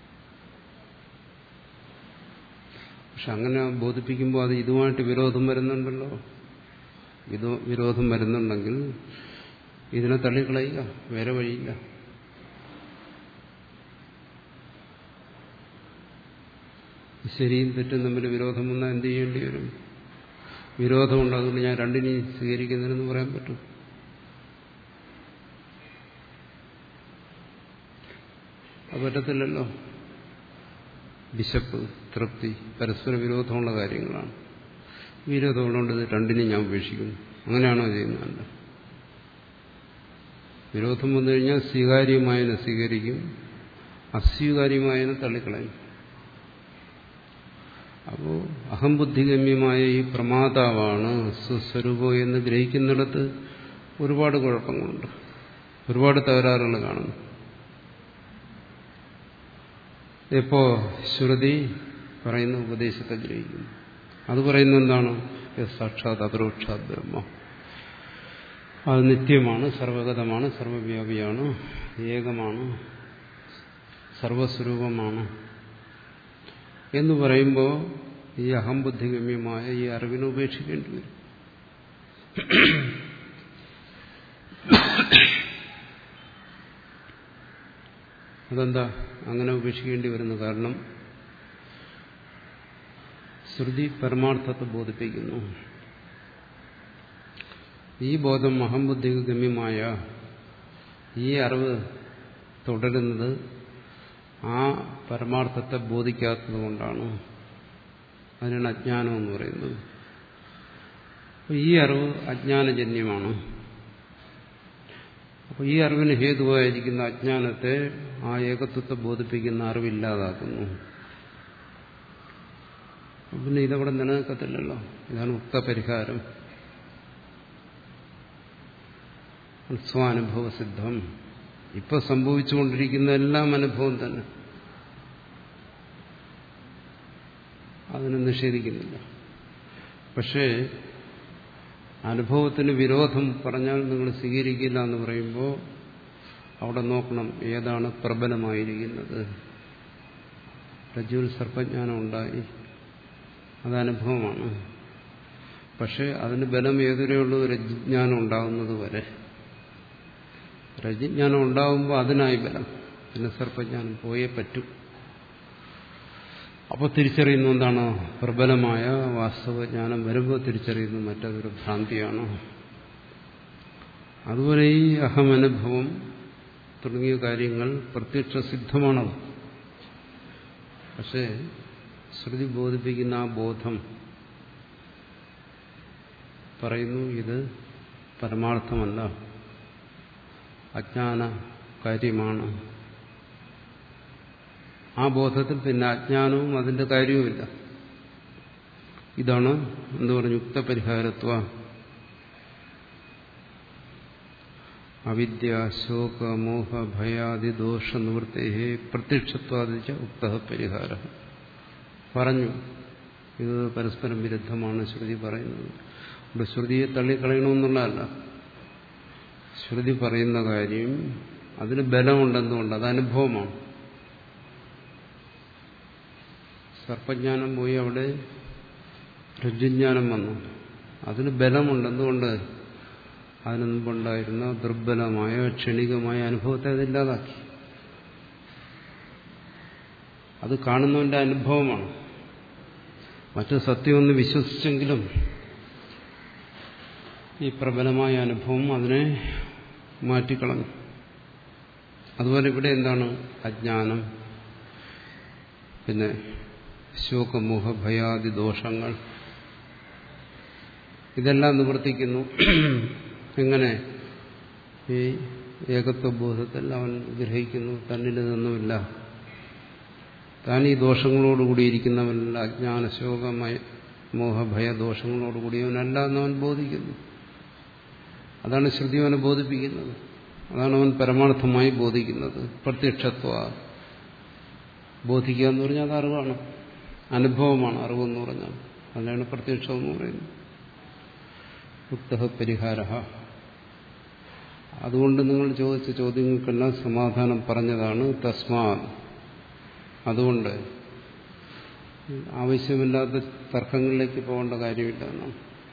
പക്ഷെ അങ്ങനെ ബോധിപ്പിക്കുമ്പോൾ അത് ഇതുമായിട്ട് വിരോധം വരുന്നുണ്ടല്ലോ. ഇത് വിരോധം വരുന്നുണ്ടെങ്കിൽ ഇതിനെ തള്ളിക്കളയുക, വേറെ വഴിയില്ല. ശരിയും തെറ്റും തമ്മിൽ വിരോധം വന്നാൽ എന്ത് ചെയ്യേണ്ടി വരും? വിരോധമുണ്ട്, അതുകൊണ്ട് ഞാൻ രണ്ടിനെയും സ്വീകരിക്കുന്നതിനെന്ന് പറയാൻ പറ്റും? അത് പറ്റത്തില്ലല്ലോ. വിശപ്പ്, തൃപ്തി പരസ്പര വിരോധമുള്ള കാര്യങ്ങളാണ്. വിരോധമുള്ളതുകൊണ്ട് ഇത് രണ്ടിനെയും ഞാൻ ഉപേക്ഷിക്കുന്നു, അങ്ങനെയാണോ ചെയ്യുന്നത്? വിരോധം വന്നു കഴിഞ്ഞാൽ സ്വീകാര്യമായതിനെ സ്വീകരിക്കും, അസ്വീകാര്യമായതിനെ തള്ളിക്കളയും. അപ്പോൾ അഹംബുദ്ധിഗമ്യമായ ഈ പ്രമാതാവാണ് സ്വസ്വരൂപം എന്ന് ഗ്രഹിക്കുന്നിടത്ത് ഒരുപാട് കുഴപ്പങ്ങളുണ്ട്, ഒരുപാട് തകരാറുകൾ കാണുന്നു. എപ്പോ ശ്രുതി പറയുന്ന ഉപദേശത്തെ ഗ്രഹിക്കുന്നു, അത് പറയുന്നത് എന്താണ്? സാക്ഷാത് അപരോക്ഷാത് ബ്രഹ്മ, അത് നിത്യമാണ്, സർവഗതമാണ്, സർവവ്യാപിയാണ്, ഏകമാണ്, സർവസ്വരൂപമാണ് എന്ന് പറയുമ്പോൾ ഈ അഹംബുദ്ധിഗമ്യമായ ഈ അറിവിനെ ഉപേക്ഷിക്കേണ്ടി വരും. അതെന്താ അങ്ങനെ ഉപേക്ഷിക്കേണ്ടി വരുന്നു? കാരണം ശ്രുതി പരമാർത്ഥത്തെ ബോധിപ്പിക്കുന്നു. ഈ ബോധം അഹംബുദ്ധിഗമ്യമായ ഈ അറിവ് തുടരുന്നത് ആ പരമാർത്ഥത്തെ ബോധിക്കാത്തത് കൊണ്ടാണ്. അതിനാണ് അജ്ഞാനം എന്ന് പറയുന്നത്. ഈ അറിവ് അജ്ഞാനജന്യമാണ്. അപ്പോൾ ഈ അറിവിന് ഹേതുവായിരിക്കുന്ന അജ്ഞാനത്തെ ആ ഏകത്വത്തെ ബോധിപ്പിക്കുന്ന അറിവില്ലാതാക്കുന്നു. പിന്നെ ഇതവിടെ നിലനിൽക്കത്തില്ലല്ലോ. ഇതാണ് ഉക്തപരിഹാരം, സ്വാനുഭവസിദ്ധം. ഇപ്പൊ സംഭവിച്ചുകൊണ്ടിരിക്കുന്ന എല്ലാം അനുഭവം തന്നെ, അതിനെ നിഷേധിക്കുന്നില്ല. പക്ഷേ അനുഭവത്തിന് വിരോധം പറഞ്ഞാൽ നിങ്ങൾ സ്വീകരിക്കില്ല എന്ന് പറയുമ്പോൾ അവിടെ നോക്കണം ഏതാണ് പ്രബലമായിരിക്കുന്നത്. രജ്ജുവിൽ സർപ്പജ്ഞാനം ഉണ്ടായി, അത് അനുഭവമാണ്. പക്ഷെ അതിന് ബലം ഏതുവരെയുള്ളൂ? രജ്ഞാനം ഉണ്ടാകുന്നത് വരെ. രജ്ഞാനം ഉണ്ടാകുമ്പോൾ അതിനായി ബലം, പിന്നെ സർപ്പജ്ഞാനം പോയേ പറ്റൂ. അപ്പോൾ തിരിച്ചറിയുന്ന എന്താണ്? പ്രബലമായ വാസ്തവജ്ഞാനം വരുമ്പോൾ തിരിച്ചറിയുന്നു മറ്റതൊരു ഭ്രാന്തിയാണ്. അതുപോലെ ഈ അഹമനുഭവം തുടങ്ങിയ കാര്യങ്ങൾ പ്രത്യക്ഷ സിദ്ധമാണത്. പക്ഷേ ശ്രുതി ബോധിപ്പിക്കുന്ന ആ ബോധം പറയുന്നു ഇത് പരമാർത്ഥമല്ല, അജ്ഞാന കാര്യമാണ്. ആ ബോധത്തിൽ പിന്നെ അജ്ഞാനവും അതിന്റെ കാര്യവുമില്ല. ഇതാണ് എന്തു പറഞ്ഞു? യുക്തപരിഹാരത്വ അവിദ്യ ശോക മോഹ ഭയാദി ദോഷ നിവൃത്തേ പ്രത്യക്ഷത്വാദിച്ച ഉക്ത പരിഹാര. പറഞ്ഞു ഇത് പരസ്പരം വിരുദ്ധമാണ് ശ്രുതി പറയുന്നത്. ഇവിടെ ശ്രുതിയെ തള്ളിക്കളയണമെന്നുള്ളതല്ല. ശ്രുതി പറയുന്ന കാര്യം അതിന് ബലമുണ്ടെന്നുകൊണ്ട്, അത് അനുഭവമാണ്. സർപ്പജ്ഞാനം പോയി അവിടെ രജ്ജുജ്ഞാനം വന്നു, അതിന് ബലമുണ്ടെന്നുകൊണ്ട് അതിനു മുമ്പുണ്ടായിരുന്ന ദുർബലമായ ക്ഷണികമായ അനുഭവത്തെ അതില്ലാതാക്കി. അത് കാണുന്നവന്റെ അനുഭവമാണ്. മറ്റു സത്യമൊന്ന് വിശ്വസിച്ചെങ്കിലും ഈ പ്രബലമായ അനുഭവം അതിനെ മാറ്റിക്കളഞ്ഞു. അതുപോലെ ഇവിടെ എന്താണ്? അജ്ഞാനം, പിന്നെ ശോകമോഹ ഭയാദി ദോഷങ്ങൾ, ഇതെല്ലാം നിവർത്തിക്കുന്നു. എങ്ങനെ? ഈ ഏകത്വബോധത്തിൽ അവൻ ഗ്രഹിക്കുന്നു തന്നിലതൊന്നുമില്ല, താൻ ഈ ദോഷങ്ങളോടുകൂടിയിരിക്കുന്നവനല്ല, അജ്ഞാന ശോകമയ മോഹഭയ ദോഷങ്ങളോടുകൂടിയവനല്ല എന്നവൻ ബോധിക്കുന്നു. അതാണ് ശ്രുതി അവനെ ബോധിപ്പിക്കുന്നത്. അതാണ് അവൻ പരമാർത്ഥമായി ബോധിക്കുന്നത്. പ്രത്യക്ഷത്വ ബോധിക്കുക എന്ന് പറഞ്ഞാൽ അത് അറിവാണ്, അനുഭവമാണ്. അറിവെന്ന് പറഞ്ഞാൽ അതിനാണ് പ്രത്യക്ഷം എന്ന് പറയുന്നത്. യുക്തഃ പരിഹാരഃ. അതുകൊണ്ട് നിങ്ങൾ ചോദിച്ച ചോദ്യങ്ങൾക്കെല്ലാം സമാധാനം പറഞ്ഞതാണ്. തസ്മാ, അതുകൊണ്ട് ആവശ്യമില്ലാത്ത തർക്കങ്ങളിലേക്ക് പോകേണ്ട കാര്യമില്ല എന്നാണ്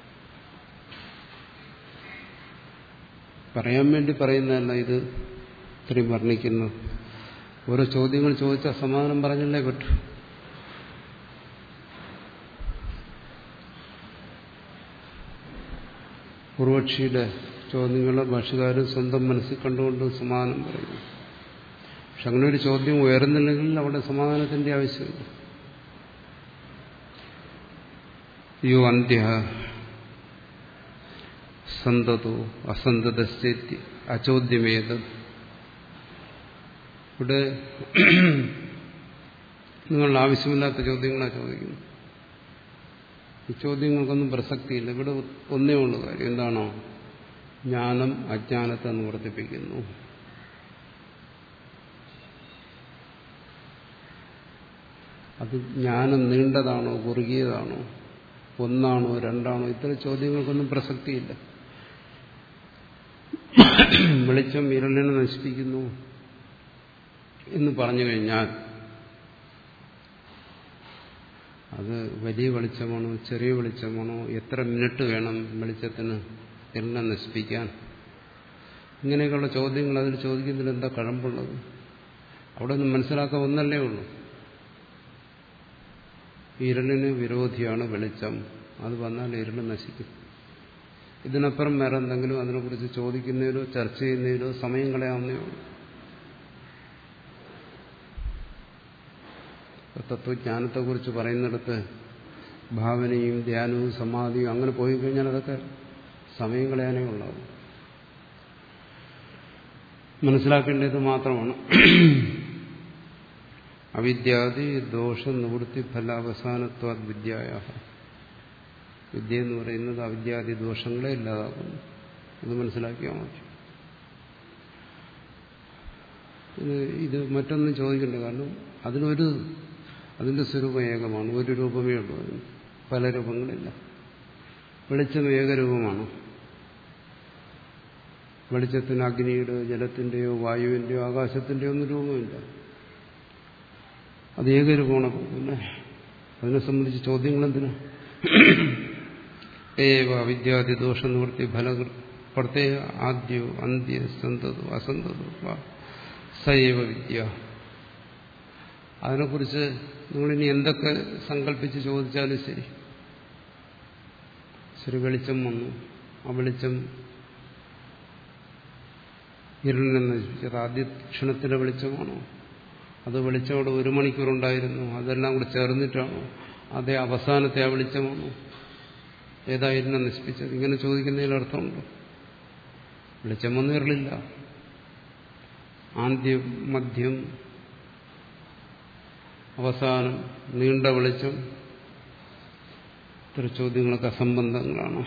പറയാൻ വേണ്ടി പറയുന്നതല്ല ഇത് ഇത്രയും വർണ്ണിക്കുന്നത്. ഓരോ ചോദ്യങ്ങൾ ചോദിച്ചാൽ സമാധാനം പറഞ്ഞല്ലേ പറ്റൂ. പൂർവക്ഷിയുടെ ചോദ്യങ്ങളെ ഭാഷകാരൻ സ്വന്തം മനസ്സിൽ കണ്ടുകൊണ്ട് സമാധാനം പറയുന്നു. പക്ഷെ അങ്ങനെ ഒരു ചോദ്യം ഉയർന്നില്ലെങ്കിൽ അവിടെ സമാധാനത്തിന്റെ ആവശ്യമില്ല. യോ അന്ത്യ സന്തതോ അസന്തതസ്ഥിതി അചോദ്യമേത്. ഇവിടെ നിങ്ങളുടെ ആവശ്യമില്ലാത്ത ചോദ്യങ്ങളാണ് ചോദിക്കുന്നത്. ഈ ചോദ്യങ്ങൾക്കൊന്നും പ്രസക്തിയില്ല. ഇവിടെ ഒന്നേ ഉള്ളൂ കാര്യം. എന്താണോ? ജ്ഞാനം അജ്ഞാനത്തെ നിവർത്തിപ്പിക്കുന്നു. അത് ജ്ഞാനം നീണ്ടതാണോ കുറുകിയതാണോ, ഒന്നാണോ രണ്ടാണോ, ഇത്തരം ചോദ്യങ്ങൾക്കൊന്നും പ്രസക്തിയില്ല. വെളിച്ചം ഇരുളിനെ നശിപ്പിക്കുന്നു എന്ന് പറഞ്ഞു കഴിഞ്ഞാൽ അത് വലിയ വെളിച്ചമാണോ ചെറിയ വെളിച്ചമാണോ, എത്ര മിനിറ്റ് വേണം വെളിച്ചത്തിന് ഇരുളിനെ നശിപ്പിക്കാൻ, ഇങ്ങനെയൊക്കെയുള്ള ചോദ്യങ്ങൾ അതിൽ ചോദിക്കുന്നതിൽ എന്താ കഴമ്പുള്ളത്? അവിടെ നിന്ന് മനസ്സിലാക്കാൻ ഒന്നല്ലേ ഉള്ളൂ. ഇരുളിന് വിരോധിയാണ് വെളിച്ചം. അത് വന്നാൽ ഇരുള് നശിക്കും. ഇതിനപ്പുറം വേറെ എന്തെങ്കിലും അതിനെക്കുറിച്ച് ചോദിക്കുന്നതിലോ ചർച്ച ചെയ്യുന്നതിലോ സമയം കളയാവുന്നേ ഉള്ളൂ. തത്വജ്ഞാനത്തെക്കുറിച്ച് പറയുന്നിടത്ത് ഭാവനയും ധ്യാനവും സമാധിയും അങ്ങനെ പോയി കഴിഞ്ഞാൽ അതൊക്കെ സമയം കളയാനേ ഉള്ളൂ. മനസ്സിലാക്കേണ്ടത് മാത്രമാണ്. അവിദ്യാദി ദോഷ നിവൃത്തി ഫലാവസാനത്വാദ് വിദ്യായ. വിദ്യ എന്ന് പറയുന്നത് അവിദ്യാദി ദോഷങ്ങളെ ഇല്ലാതാക്കുന്നു. ഇത് മനസ്സിലാക്കിയാൽ മതി. ഇത് മറ്റൊന്നും ചോദിക്കണ്ട. കാരണം അതിനൊരു അതിന്റെ സ്വരൂപം ഏകമാണ്. ഒരു രൂപമേ ഉള്ളൂ. അതിന് പല രൂപങ്ങളില്ല. വെളിച്ചം ഏകരൂപമാണ്. വെളിച്ചത്തിന് അഗ്നിയുടെ ജലത്തിന്റെയോ വായുവിന്റെയോ ആകാശത്തിന്റെയോ ഒന്നും രൂപമില്ല. അത് ഏകരൂപമാണ്. പിന്നെ അതിനെ സംബന്ധിച്ച് ചോദ്യങ്ങളെന്തിനാ? ഏവ വിദ്യാദി ദോഷ നിവൃത്തി ഫല പ്രത്യേക ആദ്യോ അന്ത്യ സന്തതോ അസന്തതോ സൈവ വിദ്യ. അതിനെക്കുറിച്ച് നിങ്ങളിനി എന്തൊക്കെ സങ്കല്പിച്ച് ചോദിച്ചാലും ശരി. ശരി, വെളിച്ചം വന്നു. ആ വെളിച്ചം ഇരുളിനെ നശിപ്പിച്ചത് ആദ്യ ക്ഷണത്തിലെ വെളിച്ചമാണോ? അത് വെളിച്ചം അവിടെ ഒരു മണിക്കൂറുണ്ടായിരുന്നു, അതെല്ലാം കൂടെ ചേർന്നിട്ടാണോ? അതേ അവസാനത്തെ ആ വെളിച്ചമാണോ? ഏതായിരുന്നു നശിപ്പിച്ചത്? ഇങ്ങനെ ചോദിക്കുന്നതിൽ അർത്ഥമുണ്ടോ? വെളിച്ചം വന്നു ഇരുളില്ല. ആദ്യം മധ്യം അവസാനം നീണ്ട വെളിച്ചം. ഇത്തരം ചോദ്യങ്ങളൊക്കെ അസംബന്ധങ്ങളാണ്.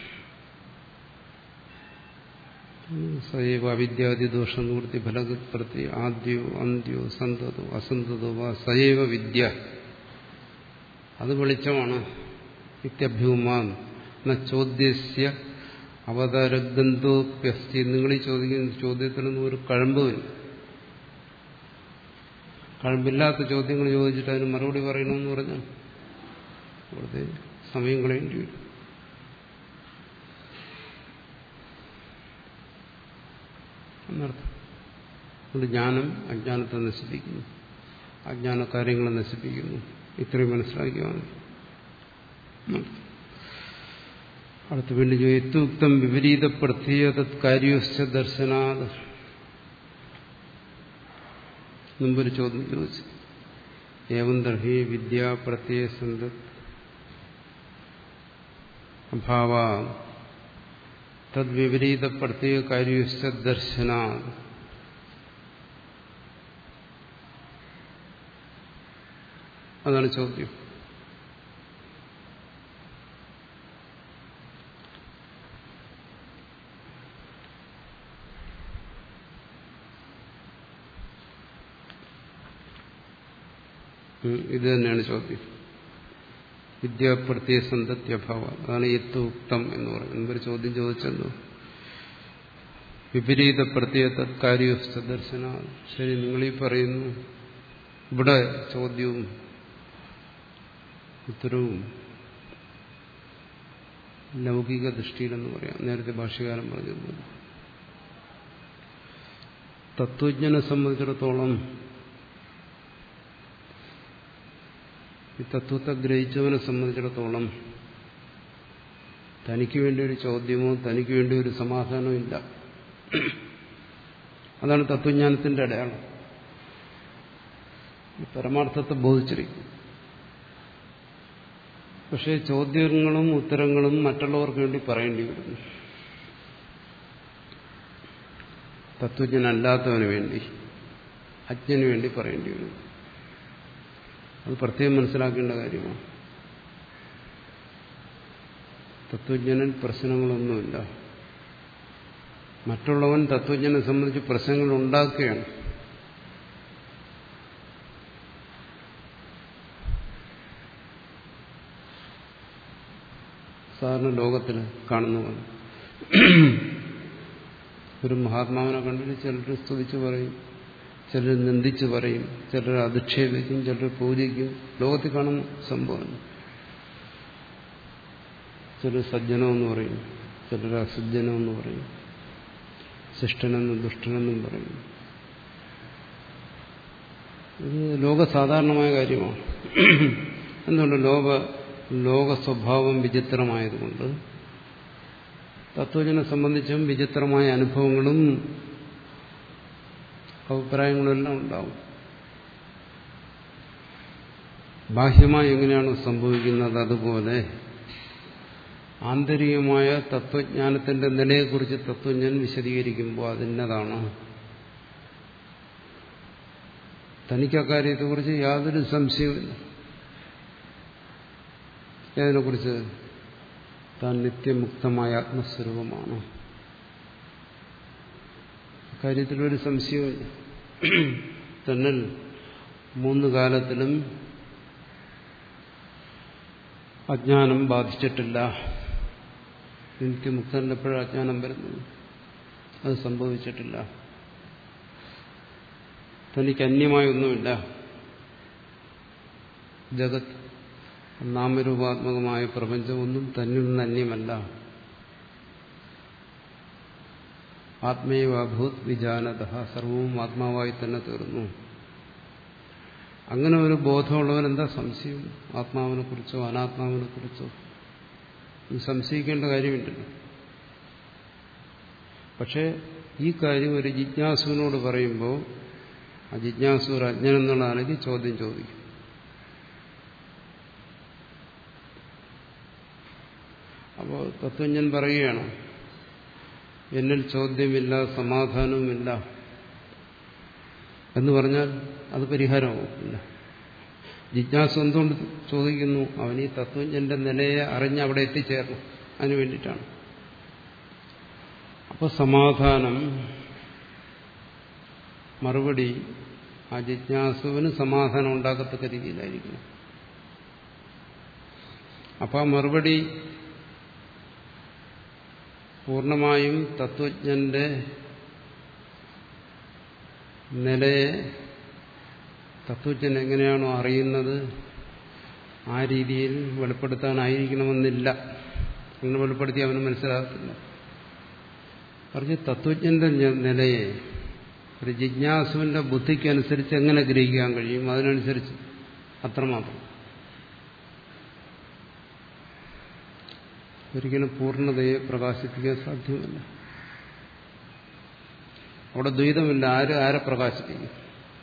സൈവ അവിദ്യാദി ദോഷ നിവൃത്തി ഫലപ്രതി ആദ്യോ അന്ത്യോ സന്തതോ അസന്തതോ വാ സൈവ വിദ്യ. അത് വെളിച്ചമാണ്. ഇത്യഭ്യൂമാൻ ന ചോദ്യസ്യ അവതാരഗന്ധോപ്യസ്തി. നിങ്ങൾ ഈ ചോദിക്കുന്ന ചോദ്യത്തിനൊന്നും ഒരു കഴമ്പുമില്ല. കഴമ്പില്ലാത്ത ചോദ്യങ്ങൾ ചോദിച്ചിട്ട് അതിന് മറുപടി പറയണമെന്ന് പറഞ്ഞാൽ വെറുതെ സമയം കളയേണ്ടി വരും. എന്നർത്ഥം. അതുകൊണ്ട് ജ്ഞാനം അജ്ഞാനത്തെ നശിപ്പിക്കുന്നു, അജ്ഞാന കാര്യങ്ങളെ നശിപ്പിക്കുന്നു. ഇത്രയും മനസ്സിലാക്കിയാണ്. അടുത്ത് വീണ്ടും യുക്തം വിപരീത പ്രത്യേക കാര്യസ്ഥ ദർശനാത്. മുമ്പൊരു ചോദ്യം ചോദിച്ചു. ഏവം ദർഹി വിദ്യാ പ്രത്യയ സന്ത അഭാവ തദ്വിപരീത പ്രത്യേക കാര്യസ്ഥ ദർശനാത്. അതാണ് ചോദ്യം. ഇത് തന്നെയാണ് ചോദ്യം. വിദ്യാപ്രത്യ സന്തത്യഭാവ. അതാണ് യത്വക്തം എന്ന് പറയുന്നത്. മുമ്പൊരു ചോദ്യം ചോദിച്ചെന്തോ വിപരീത പ്രത്യേക തത്കാര്യോസ്ത ദർശന. ശരി, നിങ്ങളീ പറയുന്നു. ഇവിടെ ചോദ്യവും ഉത്തരവും ലൗകിക ദൃഷ്ടിയിലെന്ന് പറയാം. നേരത്തെ ഭാഷ്യകാരൻ പറഞ്ഞിരുന്നു. തത്വജ്ഞനെ സംബന്ധിച്ചിടത്തോളം ഈ തത്വത്തെ ഗ്രഹിച്ചവനെ സംബന്ധിച്ചിടത്തോളം തനിക്ക് വേണ്ടി ഒരു ചോദ്യമോ തനിക്ക് വേണ്ടി ഒരു സമാധാനമോ ഇല്ല. അതാണ് തത്വജ്ഞാനത്തിന്റെ അടയാളം. പരമാർത്ഥത്തെ ബോധിച്ചിരിക്കും. പക്ഷേ ചോദ്യങ്ങളും ഉത്തരങ്ങളും മറ്റുള്ളവർക്ക് വേണ്ടി പറയേണ്ടി വരുന്നു. തത്വജ്ഞനല്ലാത്തവന് വേണ്ടി, അജ്ഞന് വേണ്ടി പറയേണ്ടി വരും. അത് പ്രത്യേകം മനസ്സിലാക്കേണ്ട കാര്യമാണ്. തത്വജ്ഞനിൽ പ്രശ്നങ്ങളൊന്നുമില്ല. മറ്റുള്ളവൻ തത്വജ്ഞനെ സംബന്ധിച്ച് പ്രശ്നങ്ങൾ ഉണ്ടാക്കുകയാണ്. സാധാരണ ലോകത്തിൽ കാണുന്ന പോലെ ഒരു മഹാത്മാവിനെ കണ്ടിട്ട് ചിലർ സ്തുതിച്ച് പറയും, ചിലർ നിന്ദിച്ച് പറയും, ചിലർ അധിക്ഷേപിക്കും, ചിലർ പൂജിക്കും. ലോകത്തിൽ കാണുന്ന സംഭവം. ചിലർ സജ്ജനമെന്ന് പറയും, ചിലർ അസജ്ജനമെന്ന് പറയും, ശിഷ്ടനെന്നും ദുഷ്ടനെന്നും പറയും. ഇത് ലോകസാധാരണമായ കാര്യമാണ്. എന്തുകൊണ്ട്? ലോക ലോക സ്വഭാവം വിചിത്രമായതുകൊണ്ട് തത്വജ്ഞനെ സംബന്ധിച്ചും വിചിത്രമായ അനുഭവങ്ങളും അഭിപ്രായങ്ങളും എല്ലാം ഉണ്ടാവും. ബാഹ്യമായി എങ്ങനെയാണോ സംഭവിക്കുന്നത് അതുപോലെ ആന്തരികമായ തത്വജ്ഞാനത്തിന്റെ നിലയെക്കുറിച്ച് തത്വജ്ഞൻ വിശദീകരിക്കുമ്പോൾ അതിന്നതാണ്. തനിക്ക് അക്കാര്യത്തെക്കുറിച്ച് യാതൊരു സംശയവുമില്ല. അതിനെക്കുറിച്ച് താൻ നിത്യമുക്തമായ ആത്മസ്വരൂപമാണ്. കാര്യത്തിലൊരു സംശയവുമില്ല. തന്നിൽ മൂന്ന് കാലത്തിലും അജ്ഞാനം ബാധിച്ചിട്ടില്ല. നിത്യമുക്തന്റെ എപ്പോഴും അജ്ഞാനം വരുന്നത്, അത് സംഭവിച്ചിട്ടില്ല. തനിക്ക് അന്യമായൊന്നുമില്ല. ജഗത് നാമരൂപാത്മകമായ പ്രപഞ്ചമൊന്നും തന്നിൽ നിന്ന് അന്യമല്ല. ആത്മേവാഭൂത് വിജാനത, സർവവും ആത്മാവായി തന്നെ തീർന്നു. അങ്ങനെ ഒരു ബോധമുള്ളവൻ എന്താ സംശയം? ആത്മാവിനെ കുറിച്ചോ അനാത്മാവിനെ കുറിച്ചോ സംശയിക്കേണ്ട കാര്യമില്ലല്ലോ. പക്ഷെ ഈ കാര്യം ഒരു ജിജ്ഞാസുവിനോട് പറയുമ്പോൾ ആ ജിജ്ഞാസു ഒരു അജ്ഞനെന്നുള്ളതാണെങ്കിൽ ചോദ്യം ചോദിക്കും. അപ്പോൾ തത്വജ്ഞൻ പറയുകയാണ്, എന്നിൽ ചോദ്യമില്ല, സമാധാനവുമില്ല എന്ന് പറഞ്ഞാൽ അത് പരിഹാരമാവില്ല. ജിജ്ഞാസ എന്തുകൊണ്ട് ചോദിക്കുന്നു? അവൻ ഈ തത്വജ്ഞന്റെ നിലയെ അറിഞ്ഞ് അവിടെ എത്തിച്ചേരണം. അതിനു വേണ്ടിയിട്ടാണ്. അപ്പോൾ സമാധാനം, മറുപടി ആ ജിജ്ഞാസുവിന് സമാധാനം ഉണ്ടാക്കത്തക്ക രീതിയിലായിരിക്കണം. അപ്പം ആ മറുപടി പൂർണ്ണമായും തത്വജ്ഞന്റെ നിലയെ തത്വജ്ഞൻ എങ്ങനെയാണോ അറിയുന്നത് ആ രീതിയിൽ വെളിപ്പെടുത്താനായിരിക്കണമെന്നില്ല. അങ്ങനെ വെളിപ്പെടുത്തി അവന് മനസ്സിലാകത്തില്ല. പറഞ്ഞ് തത്വജ്ഞന്റെ നിലയെ ഒരു ജിജ്ഞാസുവിന്റെ ബുദ്ധിക്കനുസരിച്ച് എങ്ങനെ ഗ്രഹിക്കാൻ കഴിയും? അതിനനുസരിച്ച് അത്രമാത്രം. ഒരിക്കലും പൂർണ്ണതയെ പ്രകാശിപ്പിക്കാൻ സാധ്യമല്ല. അവിടെ ദ്വൈതമില്ല. ആര് ആരെ പ്രകാശിപ്പിക്കും?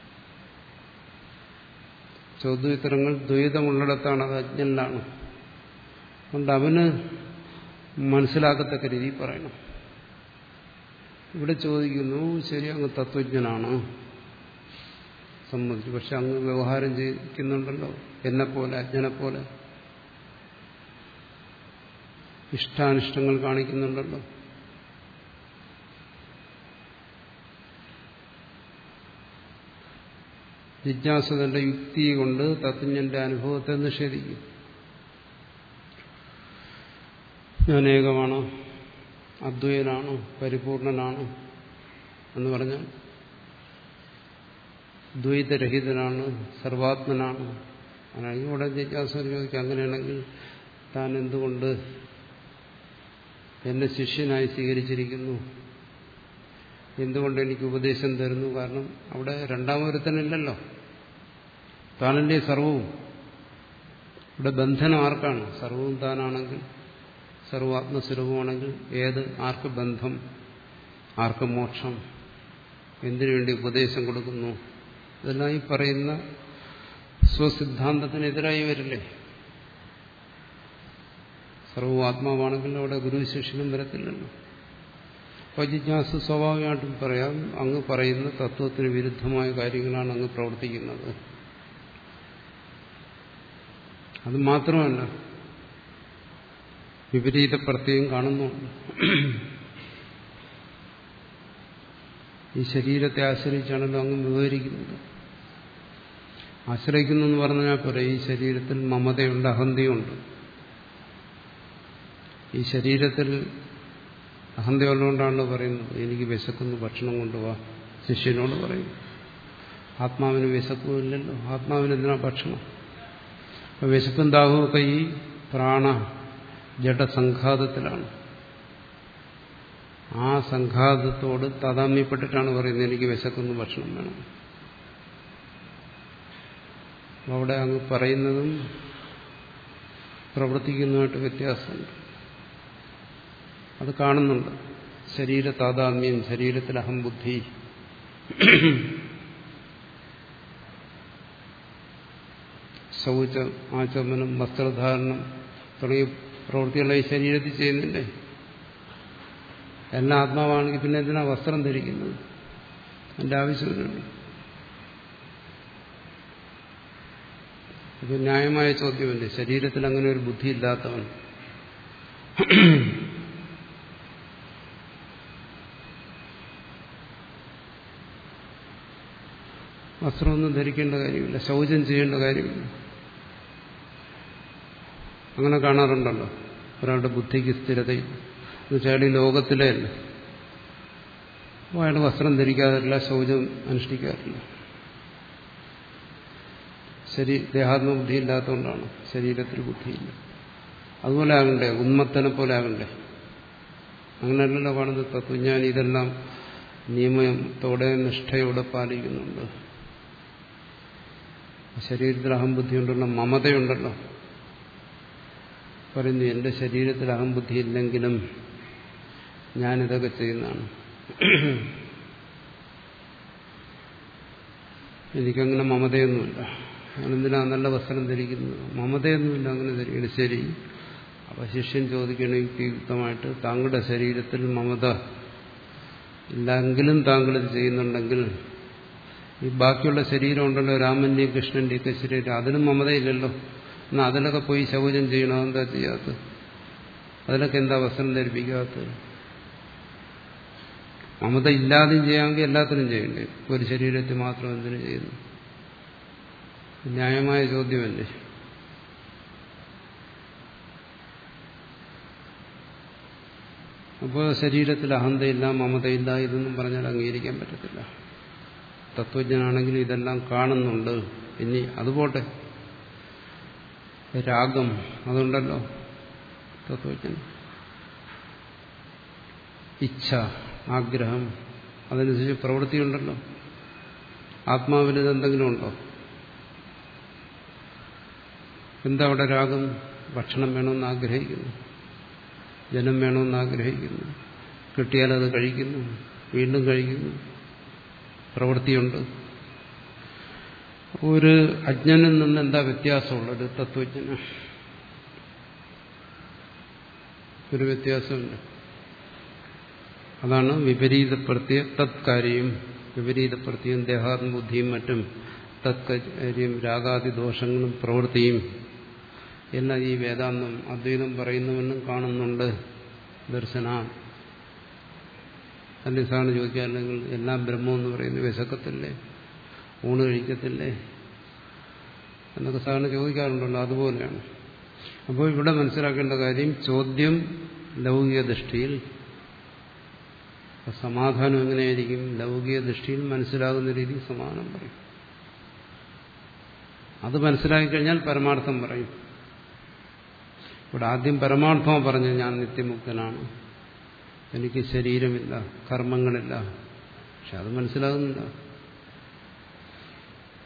ചോദ്യോത്തരങ്ങൾ ദ്വൈതമുള്ളിടത്താണ്, അത് അജ്ഞനാണ്. അതുകൊണ്ട് അവന് മനസ്സിലാക്കത്തക്ക രീതി പറയണം. ഇവിടെ ചോദിക്കുന്നു, ശരി അങ്ങ് തത്വജ്ഞനാണ്, സമ്മതിച്ചു. പക്ഷെ അങ്ങ് വ്യവഹാരം ചെയ്യിക്കുന്നുണ്ടല്ലോ എന്നെപ്പോലെ, അജ്ഞനെപ്പോലെ ഇഷ്ടാനിഷ്ടങ്ങൾ കാണിക്കുന്നുണ്ടല്ലോ. ജിജ്ഞാസുതന്റെ യുക്തി കൊണ്ട് തത്വജ്ഞന്റെ അനുഭവത്തെ നിഷേധിക്കും. ഞാൻ ഏകമാണ്, അദ്വൈതനാണ്, പരിപൂർണനാണ് എന്ന് പറഞ്ഞാൽ ദ്വൈതരഹിതനാണ്, സർവാത്മനാണ്. അങ്ങനെയാണെങ്കിൽ ഇവിടെ ജിജ്ഞാസുവിനെ ചോദിക്കുക, അങ്ങനെയാണെങ്കിൽ താൻ എന്തുകൊണ്ട് എന്നെ ശിഷ്യനായി സ്വീകരിച്ചിരിക്കുന്നു? എന്തുകൊണ്ട് എനിക്ക് ഉപദേശം തരുന്നു? കാരണം അവിടെ രണ്ടാമൊരുത്തനില്ലല്ലോ, താനല്ലേ സർവവും. ഇവിടെ ബന്ധനം ആർക്കാണ്? സർവവും താനാണെങ്കിൽ സർവാത്മസ്വരൂപമാണെങ്കിൽ ഏത് ആർക്ക് ബന്ധം, ആർക്ക് മോക്ഷം, എന്തിനു വേണ്ടി ഉപദേശം കൊടുക്കുന്നു, ഇതെല്ലാം ഈ പറയുന്ന സ്വസിദ്ധാന്തത്തിനെതിരായി വരില്ലേ? സർവാത്മാവാണെങ്കിൽ അവിടെ ഗുരു ശിഷ്യനും വരത്തില്ലല്ലോ. അപ്പോൾ ജിജ്ഞാസ സ്വാഭാവികമായിട്ടും പറയാം, അങ്ങ് പറയുന്ന തത്വത്തിന് വിരുദ്ധമായ കാര്യങ്ങളാണ് അങ്ങ് പ്രവർത്തിക്കുന്നത്. അത് മാത്രമല്ല, വിപരീത പ്രത്യയം കാണുന്നുണ്ട്. ഈ ശരീരത്തെ ആശ്രയിച്ചാണല്ലോ അങ്ങ് വിവരിക്കുന്നത്. ആശ്രയിക്കുന്നു എന്ന് പറഞ്ഞാൽ പോരെ, ഈ ശരീരത്തിൽ മമതയുണ്ട്, അഹന്തയുണ്ട്. ഈ ശരീരത്തിൽ അഹന്തയുള്ളതുകൊണ്ടാണല്ലോ പറയുന്നത് എനിക്ക് വിശക്കുന്നു, ഭക്ഷണം കൊണ്ടുപോവാ, ശിഷ്യനോട് പറയും. ആത്മാവിന് വിശക്കുമില്ലല്ലോ, ആത്മാവിന് എന്തിനാ ഭക്ഷണം? അപ്പൊ വിശപ്പും ദാഹവുമൊക്കെ ഈ പ്രാണ ജഡസംഘാതത്തിലാണ്. ആ സംഘാതത്തോട് താതാമ്യപ്പെട്ടിട്ടാണ് പറയുന്നത് എനിക്ക് വിശക്കുന്നു, ഭക്ഷണം വേണം. അവിടെ അങ്ങ് പറയുന്നതും പ്രവർത്തിക്കുന്നതുമായിട്ട് വ്യത്യാസമുണ്ട്. അത് കാണുന്നുണ്ട്. ശരീര താതാത്മ്യം, ശരീരത്തിൽ അഹംബുദ്ധി, ശൗച ആചമനം, വസ്ത്രധാരണം തുടങ്ങിയ പ്രവൃത്തികളെ ഈ ശരീരത്തിൽ ചെയ്യുന്നില്ലേ? എല്ലാം ആത്മാവാണെങ്കിൽ പിന്നെ എന്തിനാ വസ്ത്രം ധരിക്കുന്നത്? അതിന്റെ ആവശ്യമില്ല. ഇത് ന്യായമായ ചോദ്യമല്ലേ? ശരീരത്തിൽ അങ്ങനെ ഒരു ബുദ്ധി ഇല്ലാത്തവൻ വസ്ത്രമൊന്നും ധരിക്കേണ്ട കാര്യമില്ല, ശൗചം ചെയ്യേണ്ട കാര്യമില്ല. അങ്ങനെ കാണാറുണ്ടല്ലോ ഒരാളുടെ ബുദ്ധിക്ക് സ്ഥിരതയില്ല എന്നുവെച്ചാൽ ഈ ലോകത്തിലെ അല്ല. അപ്പോൾ അയാൾ വസ്ത്രം ധരിക്കാറില്ല, ശൗചം അനുഷ്ഠിക്കാറില്ല. ശരീ ദേഹാത്മബുദ്ധി ഇല്ലാത്തതുകൊണ്ടാണ്, ശരീരത്തിൽ ബുദ്ധിയില്ല. അതുപോലെ ആകണ്ടേ, ഉന്മത്തനെ പോലെ ആകണ്ടേ? അങ്ങനെയല്ലല്ലോ കാണുന്നത് തത്വജ്ഞാനി. ഇതെല്ലാം നിയമത്തോടെ നിഷ്ഠയോടെ പാലിക്കുന്നുണ്ട്. ശരീരത്തിൽ അഹംബുദ്ധിയുണ്ടല്ലോ, മമതയുണ്ടല്ലോ. പറയുന്നു എന്റെ ശരീരത്തിൽ അഹംബുദ്ധി ഇല്ലെങ്കിലും ഞാനിതൊക്കെ ചെയ്യുന്നതാണ്, എനിക്കങ്ങനെ മമതയൊന്നുമില്ല, ഞാനെന്തിനാ നല്ല വസ്ത്രം ധരിക്കുന്നത്? മമതയൊന്നുമില്ല, അങ്ങനെ ധരിക്കുന്നത്. ശരി. അപ്പൊ ശിഷ്യൻ ചോദിക്കണ യുക്തിയുക്തമായിട്ട്, താങ്കളുടെ ശരീരത്തിൽ മമത ഇല്ലെങ്കിലും താങ്കൾ ഇത് ചെയ്യുന്നുണ്ടെങ്കിൽ ഈ ബാക്കിയുള്ള ശരീരം ഉണ്ടല്ലോ, രാമന്റെയും കൃഷ്ണന്റെയും ഒക്കെ ശരീരം, അതിനും മമതയില്ലല്ലോ. എന്നാൽ അതിലൊക്കെ പോയി ശൗചം ചെയ്യണോ? എന്താ ചെയ്യാത്തത്? അതിലൊക്കെ എന്താ വസ്ത്രം ധരിപ്പിക്കാത്തത്? മമത ഇല്ലാതെയും ചെയ്യാമെങ്കിൽ എല്ലാത്തിനും ചെയ്യണ്ടേ? ഒരു ശരീരത്തിൽ മാത്രം എന്തിനു ചെയ്യുന്നു? ന്യായമായ ചോദ്യമല്ലേ? അപ്പോൾ ശരീരത്തിൽ അഹന്തയില്ല, മമതയില്ല, ഇതൊന്നും പറഞ്ഞാൽ അംഗീകരിക്കാൻ പറ്റത്തില്ല. തത്വജ്ഞനാണെങ്കിൽ ഇതെല്ലാം കാണുന്നുണ്ട്. ഇനി അതുപോട്ടെ, രാഗം അതുണ്ടല്ലോ തത്വജ്ഞൻ, ഇച്ഛ, ആഗ്രഹം, അതനുസരിച്ച് പ്രവൃത്തിയുണ്ടല്ലോ. ആത്മാവിൽ ഇതെന്തെങ്കിലും ഉണ്ടോ? എന്താ അവിടെ രാഗം? ഭക്ഷണം വേണമെന്ന് ആഗ്രഹിക്കുന്നു, ജലം വേണമെന്ന് ആഗ്രഹിക്കുന്നു, കിട്ടിയാൽ അത് കഴിക്കുന്നു, വീണ്ടും കഴിക്കുന്നു, പ്രവൃത്തിയുണ്ട്. ഒരു അജ്ഞനിൽ നിന്ന് എന്താ വ്യത്യാസമുള്ളത്? തത്വജ്ഞന് ഒരു വ്യത്യാസമില്ല. അതാണ് വിപരീതപ്പെടുത്തിയ തത്കാര്യം. വിപരീതപ്പെടുത്തിയും ദേഹാത്മബുദ്ധിയും മറ്റും തത്കാര്യം, രാഗാദി ദോഷങ്ങളും പ്രവൃത്തിയും എല്ലാം ഈ വേദാന്തം അദ്വൈതം പറയുന്നുവെന്നും കാണുന്നുണ്ട്. ദർശന അല്ലെ സാറിന് ചോദിക്കുക, അല്ലെങ്കിൽ എല്ലാം ബ്രഹ്മമെന്ന് പറയുന്നത് വിശക്കത്തില്ലേ, ഊണ് കഴിക്കത്തില്ലേ എന്നൊക്കെ സാറിന് ചോദിക്കാറുണ്ടല്ലോ. അതുപോലെയാണ്. അപ്പോൾ ഇവിടെ മനസ്സിലാക്കേണ്ട കാര്യം, ചോദ്യം ലൗകിക ദൃഷ്ടിയിൽ, സമാധാനം എങ്ങനെയായിരിക്കും? ലൗകിക ദൃഷ്ടിയിൽ മനസ്സിലാകുന്ന രീതി സമാധാനം പറയും. അത് മനസ്സിലാക്കിക്കഴിഞ്ഞാൽ പരമാർത്ഥം പറയും. ഇവിടെ ആദ്യം പരമാർത്ഥമാണ് പറഞ്ഞത്, ഞാൻ നിത്യമുക്തനാണ്, എനിക്ക് ശരീരമില്ല, കർമ്മങ്ങളില്ല. പക്ഷെ അത് മനസ്സിലാകുന്നില്ല.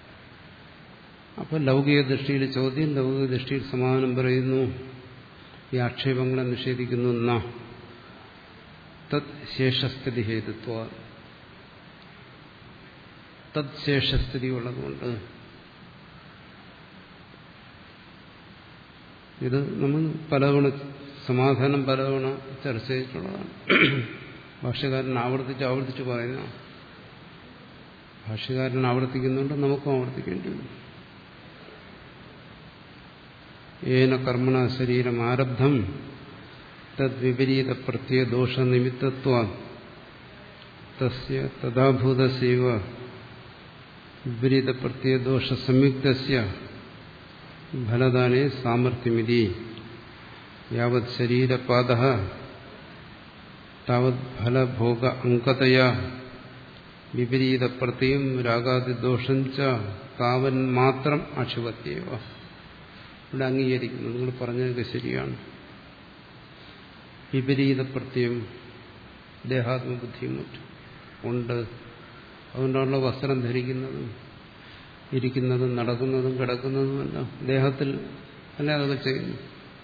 അപ്പോൾ ലൗകിക ദൃഷ്ടിയിൽ ചോദ്യം, ലൗകിക ദൃഷ്ടിയിൽ സമാധാനം പറയുന്നു. ഈ ആക്ഷേപങ്ങളെ നിഷേധിക്കുന്നു എന്ന തത് ശേഷസ്ഥിതി ഹേതുത്വ തത് ശേഷസ്ഥിതി ഉള്ളതുകൊണ്ട് ഇത് നമ്മൾ പലതവണ സമാധാനം പലതവണ ചർച്ച ചെയ്തിട്ടുള്ളതാണ്. ഭാഷ്യകാരൻ ആവർത്തിച്ച് ആവർത്തിച്ച് പറയുന്ന ഭാഷ്യകാരൻ ആവർത്തിക്കുന്നുണ്ട്, നമുക്കും ആവർത്തിക്കേണ്ടി വരും. ഏന കർമ്മണ ശരീരം ആരബ്ധം തദ്വിപരീത പ്രത്യയ ദോഷ നിമിത്തത്വ തസ്യ തഥാഭൂതസൈവ വിപരീത പ്രത്യയ ദോഷ സംയുക്തസ്യ ഫലദാനേ സാമർത്ഥ്യമിതി യാവത് ശരീരപാദഃ താവത് ഫലഭോഗ അങ്കതയാ വിപരീത പ്രത്യയം രാഗാദിദോഷം ച താവൻ മാത്രം അക്ഷുവത്യേവ. ഇവിടെ അംഗീകരിക്കുന്നു, നിങ്ങൾ പറഞ്ഞതൊക്കെ ശരിയാണ്. വിപരീത പ്രത്യയം ദേഹാത്മബുദ്ധിയും മറ്റും ഉണ്ട്. അതുകൊണ്ടാണല്ലോ വസ്ത്രം ധരിക്കുന്നതും ഇരിക്കുന്നതും നടക്കുന്നതും കിടക്കുന്നതുമെല്ലാം ദേഹത്തിൽ അല്ലേ അതൊക്കെ ചെയ്യുന്നു.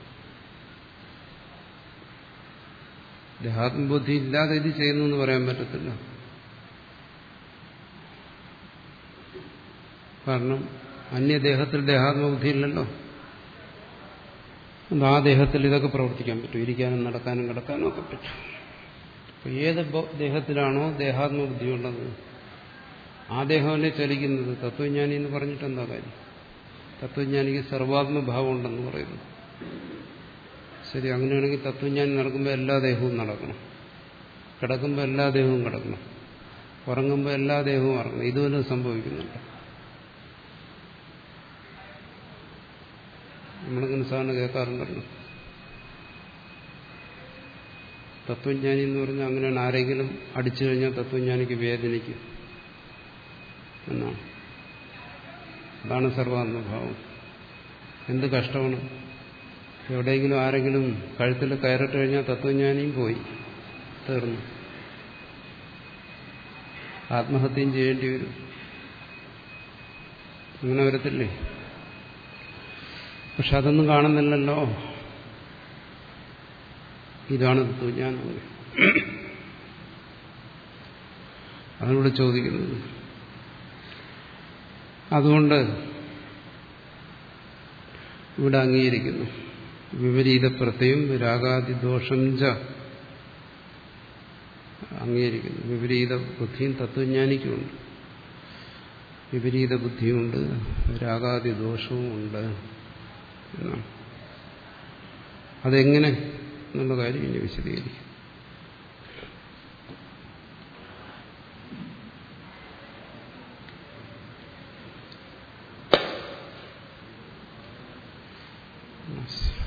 ദേഹാത്മബുദ്ധി ഇല്ലാതെ ഇത് ചെയ്യുന്നു എന്ന് പറയാൻ പറ്റത്തില്ല. കാരണം അന്യദേഹത്തിൽ ദേഹാത്മബുദ്ധി ഇല്ലല്ലോ. ആ ദേഹത്തിൽ ഇതൊക്കെ പ്രവർത്തിക്കാൻ പറ്റും, ഇരിക്കാനും നടക്കാനും കിടക്കാനും ഒക്കെ പറ്റും. അപ്പൊ ഏത് ദേഹത്തിലാണോ ദേഹാത്മബുദ്ധി ഉള്ളത് ആ ദേഹമല്ലേ ചലിക്കുന്നത്. തത്വജ്ഞാനി എന്ന് പറഞ്ഞിട്ട് എന്താ കാര്യം? തത്വജ്ഞാനിക്ക് സർവാത്മഭാവം ഉണ്ടെന്ന് പറയുന്നു. ശരി, അങ്ങനെയാണെങ്കിൽ തത്വജ്ഞാനി നടക്കുമ്പോൾ എല്ലാ ദേഹവും നടക്കണം, കിടക്കുമ്പോൾ എല്ലാ ദേഹവും കിടക്കണം, ഉറങ്ങുമ്പോൾ എല്ലാ ദേഹവും ഉറങ്ങണം. ഇതുവരെ സംഭവിക്കുന്നുണ്ട്. നമ്മളിങ്ങനെ സാധാരണ കേൾക്കാറുണ്ടല്ലോ. തത്വജ്ഞാനി എന്ന് പറഞ്ഞാൽ അങ്ങനെയാണ്. ആരെങ്കിലും അടിച്ചു കഴിഞ്ഞാൽ തത്വജ്ഞാനിക്ക് വേദനിക്കും എന്നാണ്. അതാണ് സർവാത്മഭാവം. എന്ത് കഷ്ടമാണ്. എവിടെയെങ്കിലും ആരെങ്കിലും കഴുത്തിൽ കയറിട്ട് കഴിഞ്ഞാൽ തത്വജ്ഞാനിയും പോയി, തീർന്നു. ആത്മഹത്യയും ചെയ്യേണ്ടി വരും. അങ്ങനെ വരത്തില്ലേ? പക്ഷെ അതൊന്നും കാണുന്നില്ലല്ലോ. ഇതാണ് തത്വജ്ഞാനം. അതിലൂടെ ചോദിക്കുന്നത്. അതുകൊണ്ട് ഇവിടെ അംഗീകരിക്കുന്നു. വിപരീത പ്രത്യയം രാഗാദിദോഷം ച അംഗീകരിക്കുന്നു. വിപരീത ബുദ്ധിയും തത്വജ്ഞാനിക്കുമുണ്ട്. വിപരീത ബുദ്ധിയുണ്ട്, രാഗാദിദോഷവും ഉണ്ട്. അതെങ്ങനെ എന്നുള്ള കാര്യം ഇനി വിശദീകരിക്കും. Yes.